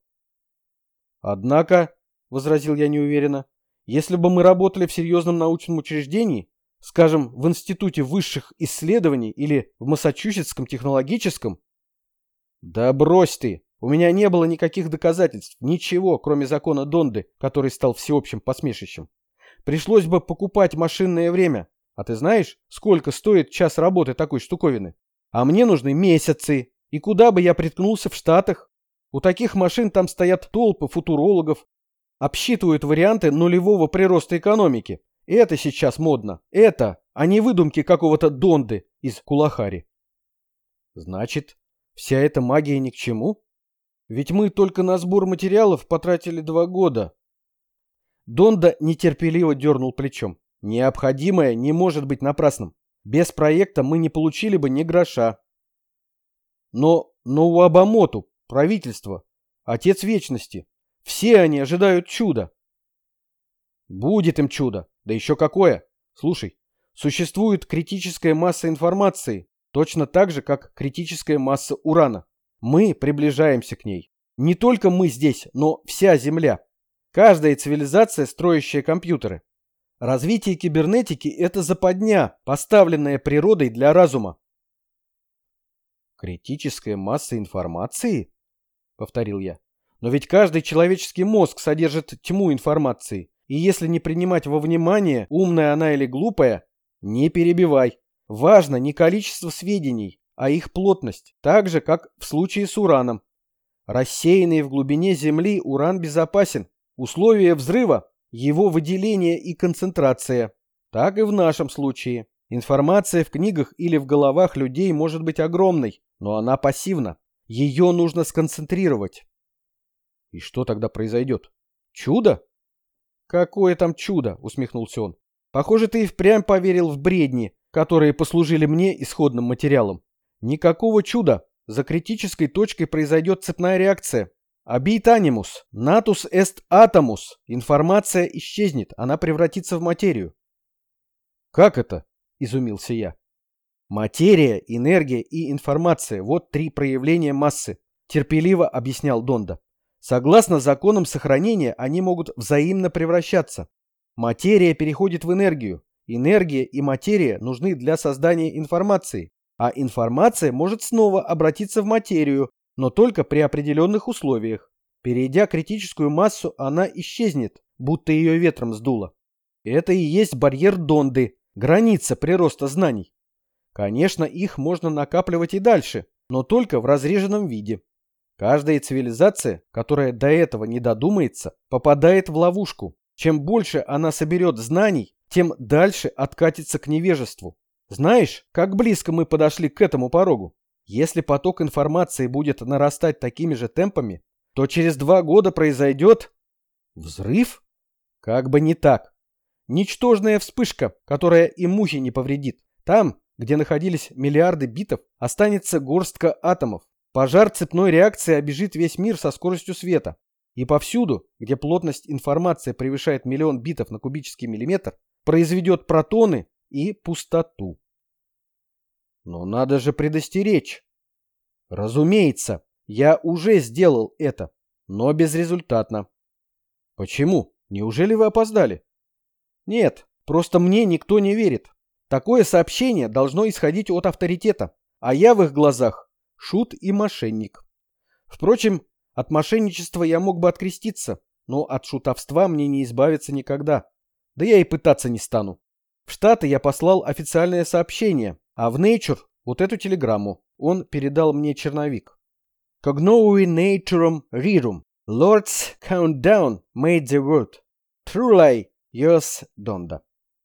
[SPEAKER 1] Однако, — возразил я неуверенно, — если бы мы работали в серьезном научном учреждении, скажем, в Институте высших исследований или в Массачусетском технологическом... Да брось ты! У меня не было никаких доказательств, ничего, кроме закона Донды, который стал всеобщим посмешищем. Пришлось бы покупать машинное время. А ты знаешь, сколько стоит час работы такой штуковины? А мне нужны месяцы. И куда бы я приткнулся в Штатах? У таких машин там стоят толпы футурологов, обсчитывают варианты нулевого прироста экономики. Это сейчас модно. Это, а не выдумки какого-то Донды из Кулахари. Значит, вся эта магия ни к чему? Ведь мы только на сбор материалов потратили два года. Донда нетерпеливо дернул плечом. Необходимое не может быть напрасным. Без проекта мы не получили бы ни гроша. Но, но у Абамоту, правительства, Отец Вечности, все они ожидают чуда. Будет им чудо, да еще какое. Слушай, существует критическая масса информации, точно так же, как критическая масса урана. Мы приближаемся к ней. Не только мы здесь, но вся Земля. Каждая цивилизация, строящая компьютеры. Развитие кибернетики – это западня, поставленная природой для разума. Критическая масса информации? Повторил я. Но ведь каждый человеческий мозг содержит тьму информации. И если не принимать во внимание, умная она или глупая, не перебивай. Важно не количество сведений, а их плотность, так же, как в случае с ураном. Рассеянный в глубине Земли уран безопасен. Условия взрыва – его выделение и концентрация. Так и в нашем случае. Информация в книгах или в головах людей может быть огромной, но она пассивна. Ее нужно сконцентрировать. И что тогда произойдет? Чудо? Какое там чудо, усмехнулся он. Похоже, ты и впрямь поверил в бредни, которые послужили мне исходным материалом. Никакого чуда. За критической точкой произойдет цепная реакция. Абит анимус, натус эст атомус. Информация исчезнет, она превратится в материю. Как это? Изумился я. Материя, энергия и информация – вот три проявления массы, терпеливо объяснял Донда. Согласно законам сохранения, они могут взаимно превращаться. Материя переходит в энергию. Энергия и материя нужны для создания информации. А информация может снова обратиться в материю, но только при определенных условиях. Перейдя критическую массу, она исчезнет, будто ее ветром сдуло. Это и есть барьер Донды, граница прироста знаний. Конечно, их можно накапливать и дальше, но только в разреженном виде. Каждая цивилизация, которая до этого не додумается, попадает в ловушку. Чем больше она соберет знаний, тем дальше откатится к невежеству. Знаешь, как близко мы подошли к этому порогу? Если поток информации будет нарастать такими же темпами, то через два года произойдет... Взрыв? Как бы не так. Ничтожная вспышка, которая и мухи не повредит. Там, где находились миллиарды битов, останется горстка атомов. Пожар цепной реакции обежит весь мир со скоростью света. И повсюду, где плотность информации превышает миллион битов на кубический миллиметр, произведет протоны и пустоту. Но надо же предостеречь. Разумеется, я уже сделал это, но безрезультатно. Почему? Неужели вы опоздали? Нет, просто мне никто не верит. Такое сообщение должно исходить от авторитета, а я в их глазах шут и мошенник. Впрочем, от мошенничества я мог бы откреститься, но от шутовства мне не избавиться никогда. Да я и пытаться не стану. В Штаты я послал официальное сообщение, а в Nature вот эту телеграмму. Он передал мне черновик. Cognovi naturum rerum. Lord's countdown made the word. Truly yours, Donda.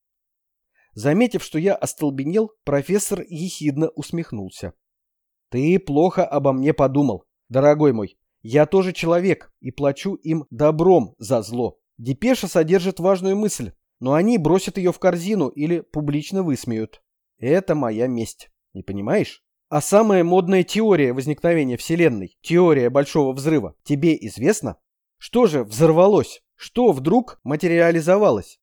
[SPEAKER 1] Заметив, что я остолбенел, профессор ехидно усмехнулся. Ты плохо обо мне подумал, дорогой мой. Я тоже человек и плачу им добром за зло. Депеша содержит важную мысль, но они бросят ее в корзину или публично высмеют. Это моя месть. Не понимаешь? А самая модная теория возникновения Вселенной, теория Большого Взрыва, тебе известна? Что же взорвалось? Что вдруг материализовалось?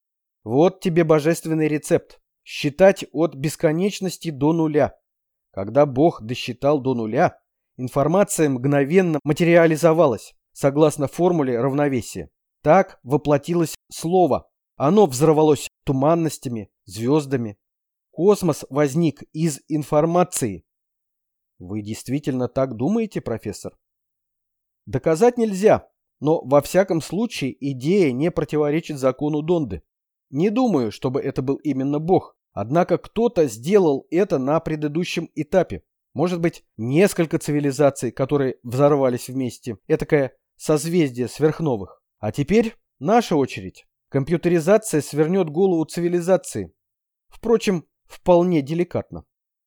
[SPEAKER 1] Вот тебе божественный рецепт. Считать от бесконечности до нуля. Когда Бог досчитал до нуля, информация мгновенно материализовалась, согласно формуле равновесия. Так воплотилось слово. Оно взорвалось туманностями, звездами. Космос возник из информации. Вы действительно так думаете, профессор? Доказать нельзя, но во всяком случае идея не противоречит закону Донды. Не думаю, чтобы это был именно Бог. Однако кто-то сделал это на предыдущем этапе. Может быть, несколько цивилизаций, которые взорвались вместе. Этакое созвездие сверхновых. А теперь наша очередь. Компьютеризация свернет голову цивилизации. Впрочем, вполне деликатно.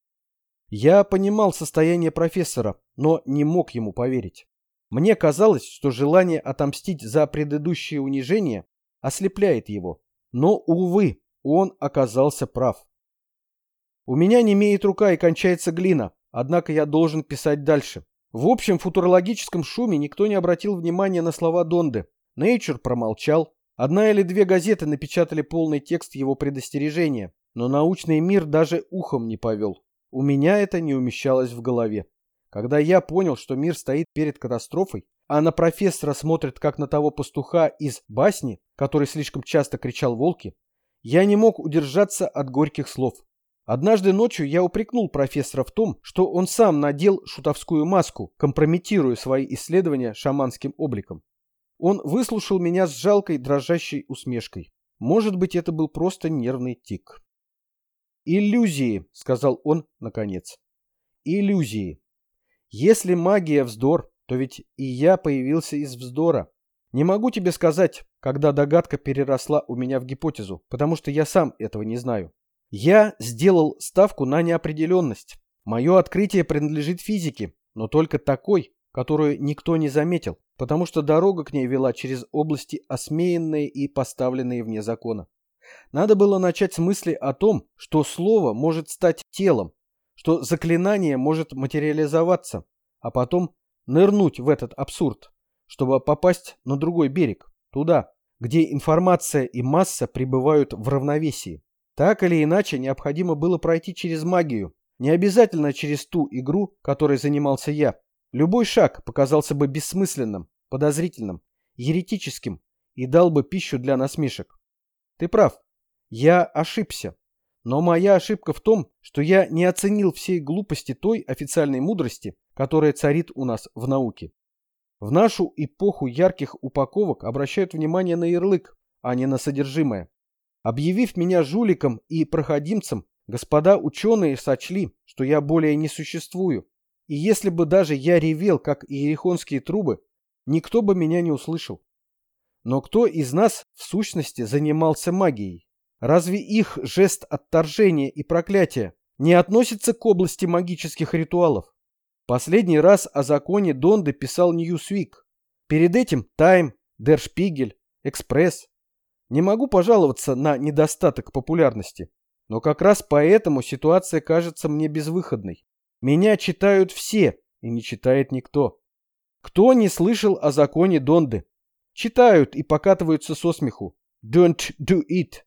[SPEAKER 1] Я понимал состояние профессора, но не мог ему поверить. Мне казалось, что желание отомстить за предыдущее унижение ослепляет его. Но, увы, он оказался прав. У меня немеет рука и кончается глина, однако я должен писать дальше. В общем футурологическом шуме никто не обратил внимания на слова Донды. Nature промолчал. Одна или две газеты напечатали полный текст его предостережения, но научный мир даже ухом не повел. У меня это не умещалось в голове. Когда я понял, что мир стоит перед катастрофой, а на профессора смотрят как на того пастуха из басни, который слишком часто кричал волки, я не мог удержаться от горьких слов. Однажды ночью я упрекнул профессора в том, что он сам надел шутовскую маску, компрометируя свои исследования шаманским обликом. Он выслушал меня с жалкой, дрожащей усмешкой. Может быть, это был просто нервный тик. «Иллюзии», — сказал он наконец. «Иллюзии. Если магия вздор, то ведь и я появился из вздора. Не могу тебе сказать, когда догадка переросла у меня в гипотезу, потому что я сам этого не знаю. Я сделал ставку на неопределенность. Мое открытие принадлежит физике, но только такой, которую никто не заметил, потому что дорога к ней вела через области, осмеянные и поставленные вне закона. Надо было начать с мысли о том, что слово может стать телом, что заклинание может материализоваться, а потом нырнуть в этот абсурд, чтобы попасть на другой берег, туда, где информация и масса пребывают в равновесии. Так или иначе, необходимо было пройти через магию, не обязательно через ту игру, которой занимался я. Любой шаг показался бы бессмысленным, подозрительным, еретическим и дал бы пищу для насмешек. Ты прав, я ошибся. Но моя ошибка в том, что я не оценил всей глупости той официальной мудрости, которая царит у нас в науке. В нашу эпоху ярких упаковок обращают внимание на ярлык, а не на содержимое. Объявив меня жуликом и проходимцем, господа ученые сочли, что я более не существую. И если бы даже я ревел, как иерихонские трубы, никто бы меня не услышал. Но кто из нас в сущности занимался магией? Разве их жест отторжения и проклятия не относится к области магических ритуалов? Последний раз о законе Донды писал Ньюсвик. Перед этим Тайм, Дер Шпигель, Экспресс. Не могу пожаловаться на недостаток популярности. Но как раз поэтому ситуация кажется мне безвыходной. Меня читают все, и не читает никто. Кто не слышал о законе Донды? Читают и покатываются со смеху. Don't do it.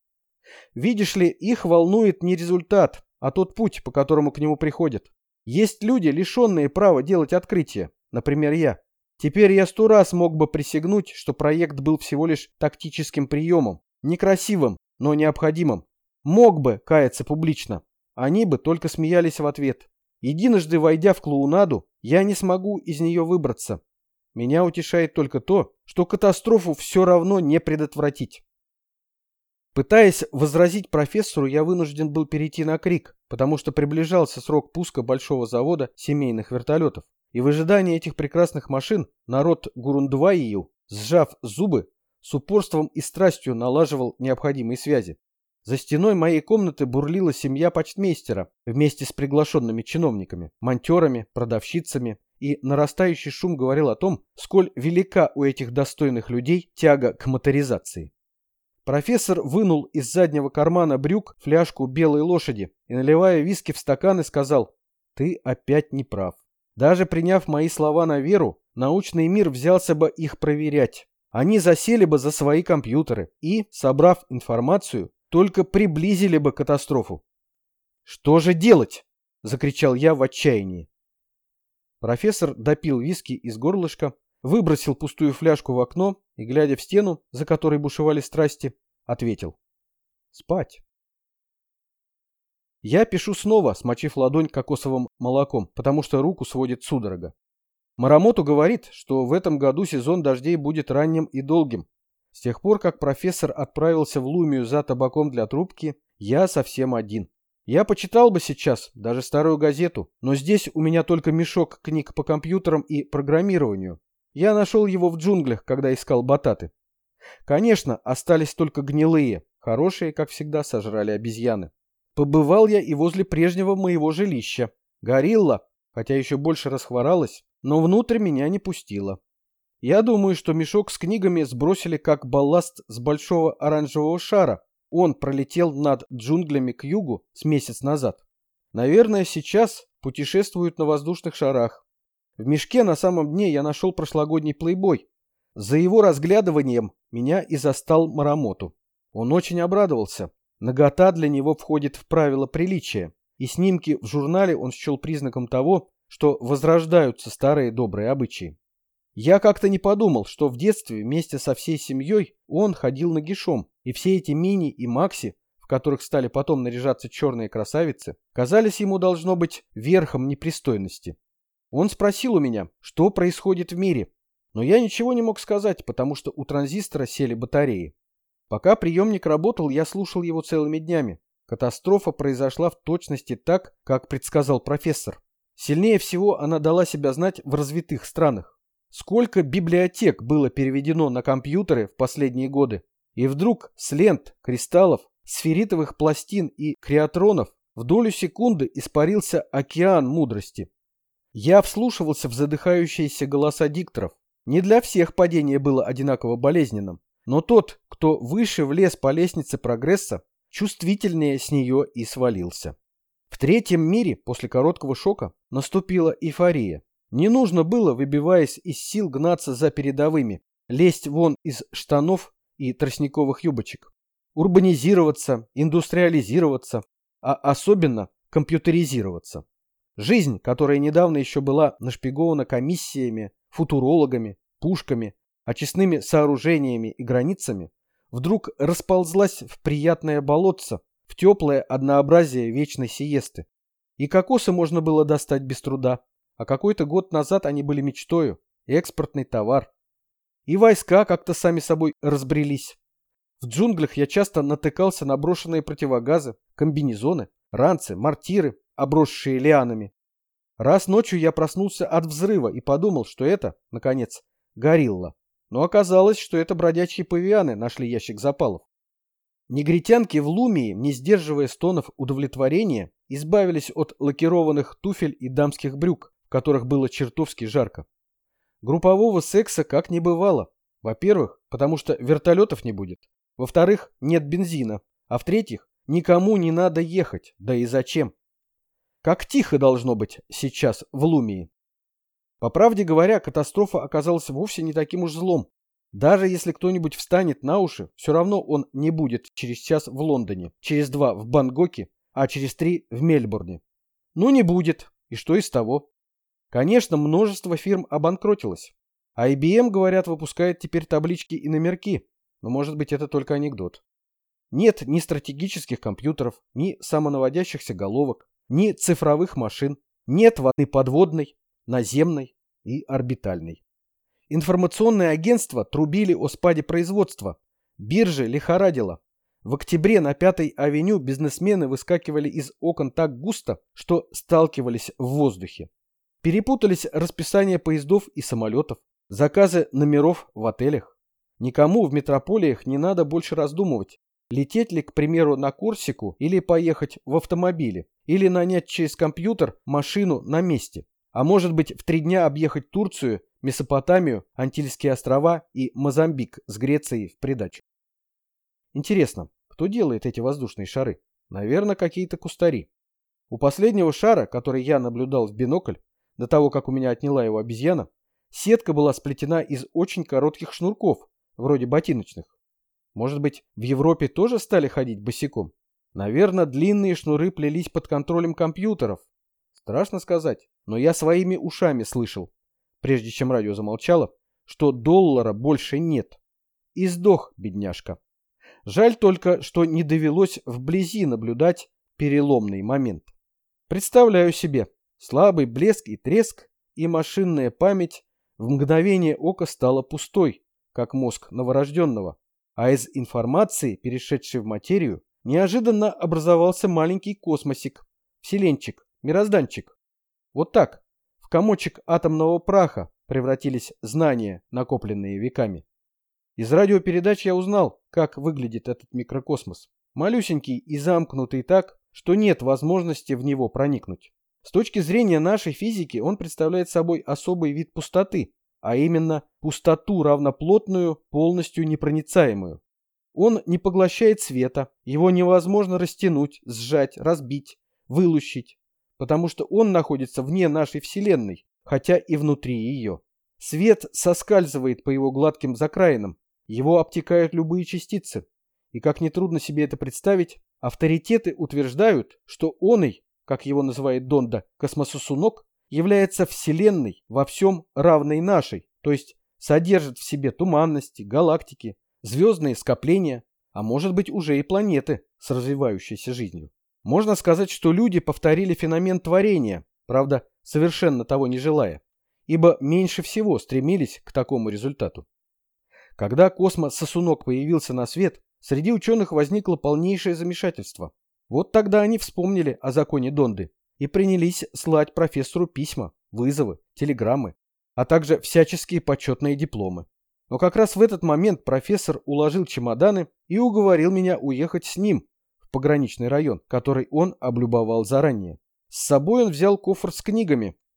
[SPEAKER 1] Видишь ли, их волнует не результат, а тот путь, по которому к нему приходят. Есть люди, лишенные права делать открытия, например, я. Теперь я сто раз мог бы присягнуть, что проект был всего лишь тактическим приемом, некрасивым, но необходимым. Мог бы каяться публично, они бы только смеялись в ответ. Единожды войдя в клоунаду, я не смогу из нее выбраться. Меня утешает только то, что катастрофу все равно не предотвратить. Пытаясь возразить профессору, я вынужден был перейти на крик, потому что приближался срок пуска большого завода семейных вертолетов. И в ожидании этих прекрасных машин народ Гурундваию, сжав зубы, с упорством и страстью налаживал необходимые связи. За стеной моей комнаты бурлила семья почтмейстера вместе с приглашенными чиновниками, монтерами, продавщицами, и нарастающий шум говорил о том, сколь велика у этих достойных людей тяга к моторизации. Профессор вынул из заднего кармана брюк фляжку белой лошади и, наливая виски в стаканы, сказал: «Ты опять не прав. Даже приняв мои слова на веру, научный мир взялся бы их проверять. Они засели бы за свои компьютеры и, собрав информацию, только приблизили бы катастрофу». «Что же делать?» — закричал я в отчаянии. Профессор допил виски из горлышка, выбросил пустую фляжку в окно и, глядя в стену, за которой бушевали страсти, ответил: «Спать». Я пишу снова, смочив ладонь кокосовым молоком, потому что руку сводит судорога. Марамоту говорит, что в этом году сезон дождей будет ранним и долгим. С тех пор, как профессор отправился в Лумию за табаком для трубки, я совсем один. Я почитал бы сейчас даже старую газету, но здесь у меня только мешок книг по компьютерам и программированию. Я нашел его в джунглях, когда искал бататы. Конечно, остались только гнилые, хорошие, как всегда, сожрали обезьяны. Побывал я и возле прежнего моего жилища. Горилла, хотя еще больше расхворалась, но внутрь меня не пустила. Я думаю, что мешок с книгами сбросили как балласт с большого оранжевого шара. Он пролетел над джунглями к югу с месяц назад. Наверное, сейчас путешествуют на воздушных шарах. В мешке на самом дне я нашел прошлогодний плейбой. За его разглядыванием меня и застал Марамоту. Он очень обрадовался. Нагота для него входит в правила приличия, и снимки в журнале он счел признаком того, что возрождаются старые добрые обычаи. Я как-то не подумал, что в детстве вместе со всей семьей он ходил нагишом, и все эти мини и макси, в которых стали потом наряжаться черные красавицы, казались ему, должно быть, верхом непристойности. Он спросил у меня, что происходит в мире, но я ничего не мог сказать, потому что у транзистора сели батареи. Пока приемник работал, я слушал его целыми днями. Катастрофа произошла в точности так, как предсказал профессор. Сильнее всего она дала себя знать в развитых странах. Сколько библиотек было переведено на компьютеры в последние годы? И вдруг с лент, кристаллов, сферитовых пластин и креатронов в долю секунды испарился океан мудрости. Я вслушивался в задыхающиеся голоса дикторов. Не для всех падение было одинаково болезненным, но тот, кто выше влез по лестнице прогресса, чувствительнее с нее и свалился. В третьем мире после короткого шока наступила эйфория. Не нужно было, выбиваясь из сил, гнаться за передовыми, лезть вон из штанов и тростниковых юбочек, урбанизироваться, индустриализироваться, а особенно компьютеризироваться. Жизнь, которая недавно еще была нашпигована комиссиями, футурологами, пушками, очистными сооружениями и границами, вдруг расползлась в приятное болотце, в теплое однообразие вечной сиесты. И кокосы можно было достать без труда, а какой-то год назад они были мечтою, экспортный товар. И войска как-то сами собой разбрелись. В джунглях я часто натыкался на брошенные противогазы, комбинезоны, ранцы, мортиры, обросшие лианами. Раз ночью я проснулся от взрыва и подумал, что это, наконец, горилла. Но оказалось, что это бродячие павианы нашли ящик запалов. Негритянки в Лумии, не сдерживая стонов удовлетворения, избавились от лакированных туфель и дамских брюк, в которых было чертовски жарко. Группового секса как не бывало. Во-первых, потому что вертолетов не будет. Во-вторых, нет бензина. А в-третьих, никому не надо ехать. Да и зачем? Как тихо должно быть сейчас в Лумии. По правде говоря, катастрофа оказалась вовсе не таким уж злом. Даже если кто-нибудь встанет на уши, все равно он не будет через час в Лондоне, через два в Бангкоке, а через три в Мельбурне. Ну не будет. И что из того? Конечно, множество фирм обанкротилось. ай би эм, говорят, выпускает теперь таблички и номерки. Но может быть это только анекдот. Нет ни стратегических компьютеров, ни самонаводящихся головок, ни цифровых машин. Нет войны подводной, наземной и орбитальной. Информационные агентства трубили о спаде производства. Биржи лихорадило. В октябре на Пятой авеню бизнесмены выскакивали из окон так густо, что сталкивались в воздухе. Перепутались расписания поездов и самолетов, заказы номеров в отелях. Никому в метрополиях не надо больше раздумывать, лететь ли, к примеру, на Корсику или поехать в автомобиле, или нанять через компьютер машину на месте. А может быть, в три дня объехать Турцию, Месопотамию, Антильские острова и Мозамбик с Грецией в придачу. Интересно, кто делает эти воздушные шары? Наверное, какие-то кустари. У последнего шара, который я наблюдал в бинокль, до того, как у меня отняла его обезьяна, сетка была сплетена из очень коротких шнурков, вроде ботиночных. Может быть, в Европе тоже стали ходить босиком? Наверное, длинные шнуры плелись под контролем компьютеров. Страшно сказать, но я своими ушами слышал, прежде чем радио замолчало, что доллара больше нет. И сдох, бедняжка. Жаль только, что не довелось вблизи наблюдать переломный момент. Представляю себе слабый блеск и треск, и машинная память в мгновение ока стала пустой, как мозг новорожденного, а из информации, перешедшей в материю, неожиданно образовался маленький космосик, вселенчик, мирозданчик. Вот так, в комочек атомного праха превратились знания, накопленные веками. Из радиопередач я узнал, как выглядит этот микрокосмос. Малюсенький и замкнутый так, что нет возможности в него проникнуть. С точки зрения нашей физики он представляет собой особый вид пустоты, а именно пустоту равноплотную, полностью непроницаемую. Он не поглощает света, его невозможно растянуть, сжать, разбить, вылущить, потому что он находится вне нашей Вселенной, хотя и внутри ее. Свет соскальзывает по его гладким закраинам, его обтекают любые частицы. И как нетрудно себе это представить, авторитеты утверждают, что оный, как его называет Донда, космососунок, является Вселенной во всем равной нашей, то есть содержит в себе туманности, галактики, звездные скопления, а может быть уже и планеты с развивающейся жизнью. Можно сказать, что люди повторили феномен творения, правда, совершенно того не желая, ибо меньше всего стремились к такому результату. Когда космос-сосунок появился на свет, среди ученых возникло полнейшее замешательство. Вот тогда они вспомнили о законе Донды и принялись слать профессору письма, вызовы, телеграммы, а также всяческие почетные дипломы. Но как раз в этот момент профессор уложил чемоданы и уговорил меня уехать с ним в пограничный район, который он облюбовал заранее. С собой он взял кофр с книгами,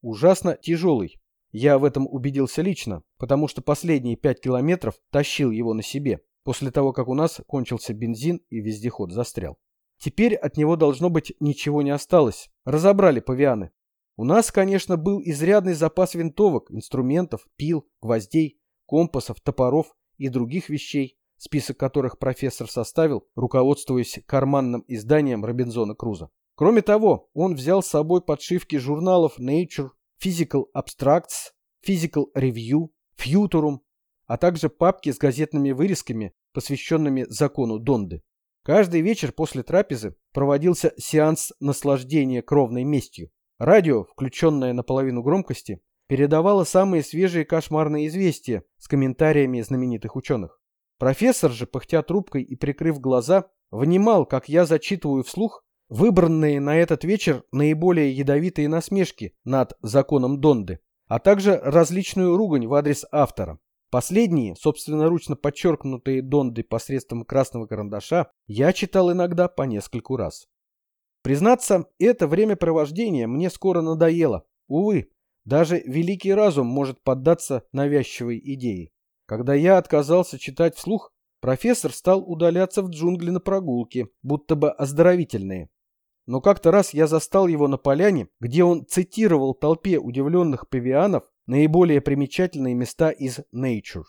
[SPEAKER 1] ужасно тяжелый. Я в этом убедился лично, потому что последние пять километров тащил его на себе, после того, как у нас кончился бензин и вездеход застрял. Теперь от него, должно быть, ничего не осталось. Разобрали павианы. У нас, конечно, был изрядный запас винтовок, инструментов, пил, гвоздей, компасов, топоров и других вещей, список которых профессор составил, руководствуясь карманным изданием Робинзона Круза. Кроме того, он взял с собой подшивки журналов Nature, Physical Abstracts, Physical Review, Futurum, а также папки с газетными вырезками, посвященными закону Донды. Каждый вечер после трапезы проводился сеанс наслаждения кровной местью. Радио, включенное на половину громкости, передавало самые свежие кошмарные известия с комментариями знаменитых ученых. Профессор же, пыхтя трубкой и прикрыв глаза, внимал, как я зачитываю вслух выбранные на этот вечер наиболее ядовитые насмешки над законом Донды, а также различную ругань в адрес автора. Последние, собственноручно подчеркнутые Дондой посредством красного карандаша, я читал иногда по нескольку раз. Признаться, это времяпровождение мне скоро надоело. Увы, даже великий разум может поддаться навязчивой идее. Когда я отказался читать вслух, профессор стал удаляться в джунгли на прогулки, будто бы оздоровительные. Но как-то раз я застал его на поляне, где он цитировал толпе удивленных павианов наиболее примечательные места из Nature.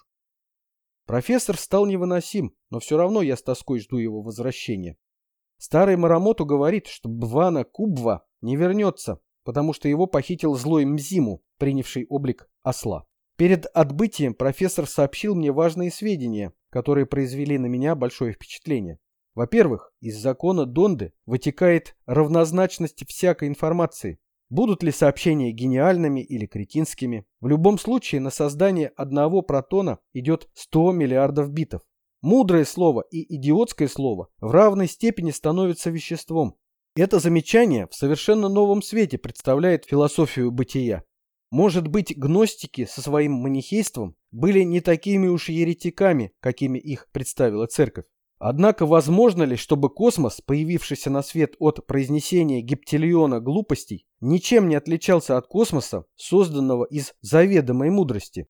[SPEAKER 1] Профессор стал невыносим, но все равно я с тоской жду его возвращения. Старый Марамоту говорит, что Бвана Кубва не вернется, потому что его похитил злой Мзиму, принявший облик осла. Перед отбытием профессор сообщил мне важные сведения, которые произвели на меня большое впечатление. Во-первых, из закона Донды вытекает равнозначность всякой информации. Будут ли сообщения гениальными или кретинскими? В любом случае на создание одного протона идет сто миллиардов битов. Мудрое слово и идиотское слово в равной степени становятся веществом. Это замечание в совершенно новом свете представляет философию бытия. Может быть, гностики со своим манихейством были не такими уж еретиками, какими их представила церковь. Однако возможно ли, чтобы космос, появившийся на свет от произнесения гептиллиона глупостей, ничем не отличался от космоса, созданного из заведомой мудрости?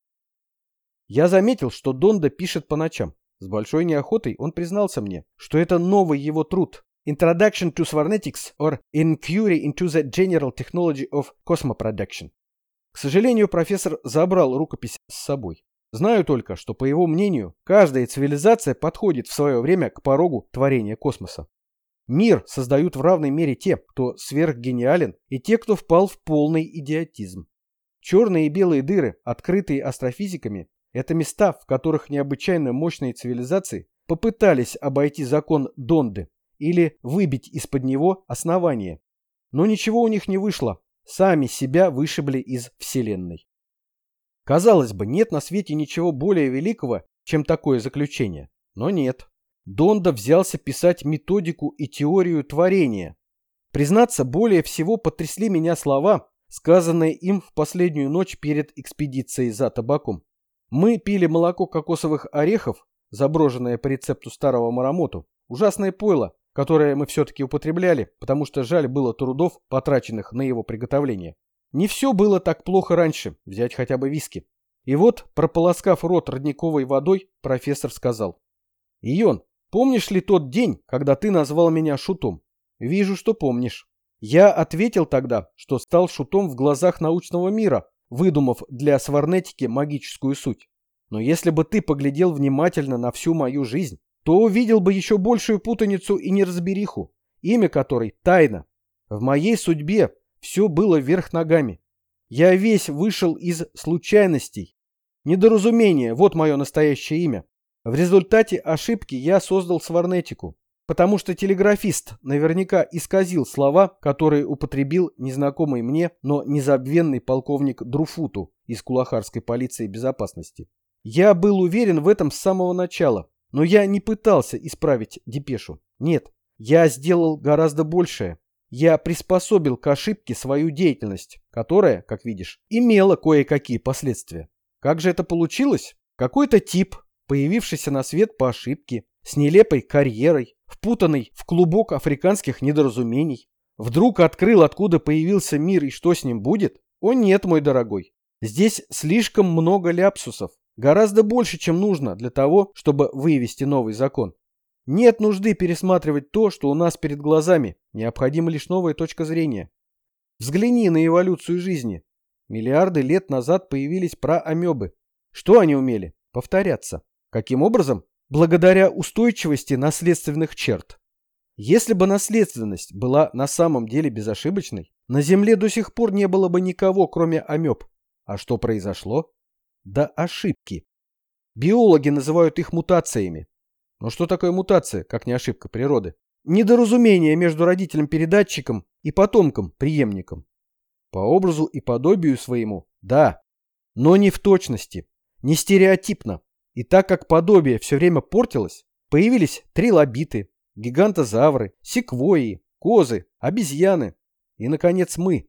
[SPEAKER 1] Я заметил, что Донда пишет по ночам. С большой неохотой он признался мне, что это новый его труд Introduction to Cybernetics or Inquiry into the General Technology of Cosmoproduction. К сожалению, профессор забрал рукопись с собой. Знаю только, что, по его мнению, каждая цивилизация подходит в свое время к порогу творения космоса. Мир создают в равной мере те, кто сверхгениален, и те, кто впал в полный идиотизм. Черные и белые дыры, открытые астрофизиками, это места, в которых необычайно мощные цивилизации попытались обойти закон Донды или выбить из-под него основание. Но ничего у них не вышло, сами себя вышибли из Вселенной. Казалось бы, нет на свете ничего более великого, чем такое заключение. Но нет. Донда взялся писать методику и теорию творения. Признаться, более всего потрясли меня слова, сказанные им в последнюю ночь перед экспедицией за табаком. Мы пили молоко кокосовых орехов, заброженное по рецепту старого Марамоту, ужасное пойло, которое мы все-таки употребляли, потому что жаль было трудов, потраченных на его приготовление. Не все было так плохо раньше, взять хотя бы виски. И вот, прополоскав рот родниковой водой, профессор сказал: «Ион, помнишь ли тот день, когда ты назвал меня шутом? Вижу, что помнишь. Я ответил тогда, что стал шутом в глазах научного мира, выдумав для сварнетики магическую суть. Но если бы ты поглядел внимательно на всю мою жизнь, то увидел бы еще большую путаницу и неразбериху, имя которой тайна. В моей судьбе все было вверх ногами. Я весь вышел из случайностей. Недоразумение, вот мое настоящее имя. В результате ошибки я создал сварнетику, потому что телеграфист наверняка исказил слова, которые употребил незнакомый мне, но незабвенный полковник Друфуту из кулахарской полиции безопасности. Я был уверен в этом с самого начала, но я не пытался исправить депешу. Нет, я сделал гораздо большее. Я приспособил к ошибке свою деятельность, которая, как видишь, имела кое-какие последствия. Как же это получилось? Какой-то тип, появившийся на свет по ошибке, с нелепой карьерой, впутанный в клубок африканских недоразумений, вдруг открыл, откуда появился мир и что с ним будет, О нет, мой дорогой. Здесь слишком много ляпсусов. Гораздо больше, чем нужно для того, чтобы вывести новый закон. Нет нужды пересматривать то, что у нас перед глазами. Необходима лишь новая точка зрения. Взгляни на эволюцию жизни. Миллиарды лет назад появились проамебы. Что они умели? Повторяться. Каким образом? Благодаря устойчивости наследственных черт. Если бы наследственность была на самом деле безошибочной, на Земле до сих пор не было бы никого, кроме амеб. А что произошло? Да ошибки. Биологи называют их мутациями. Но что такое мутация, как не ошибка природы? Недоразумение между родителем-передатчиком и потомком-преемником. По образу и подобию своему, да, но не в точности, не стереотипно. И так как подобие все время портилось, появились трилобиты, гигантозавры, секвойи, козы, обезьяны и, наконец, мы.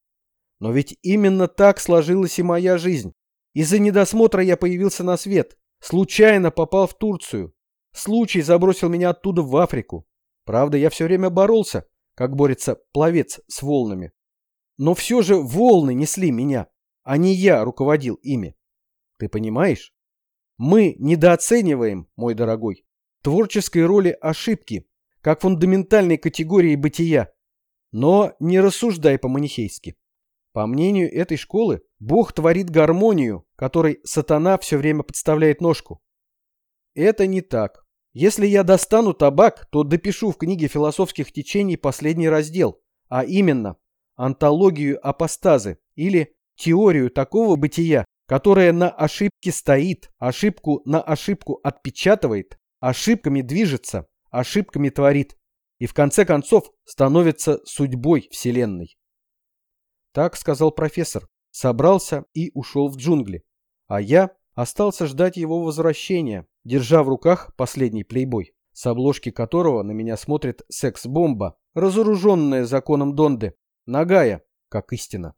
[SPEAKER 1] Но ведь именно так сложилась и моя жизнь. Из-за недосмотра я появился на свет, случайно попал в Турцию. Случай забросил меня оттуда в Африку. Правда, я все время боролся, как борется пловец с волнами. Но все же волны несли меня, а не я руководил ими. Ты понимаешь? Мы недооцениваем, мой дорогой, творческой роли ошибки, как фундаментальной категории бытия. Но не рассуждай по-манихейски. По мнению этой школы, Бог творит гармонию, которой сатана все время подставляет ножку. Это не так. Если я достану табак, то допишу в книге философских течений последний раздел, а именно антологию апостазы или теорию такого бытия, которая на ошибке стоит, ошибку на ошибку отпечатывает, ошибками движется, ошибками творит и в конце концов становится судьбой Вселенной. Так сказал профессор, собрался и ушел в джунгли, а я остался ждать его возвращения, держа в руках последний плейбой, с обложки которого на меня смотрит секс-бомба, разоруженная законом Донды, нагая, как истина.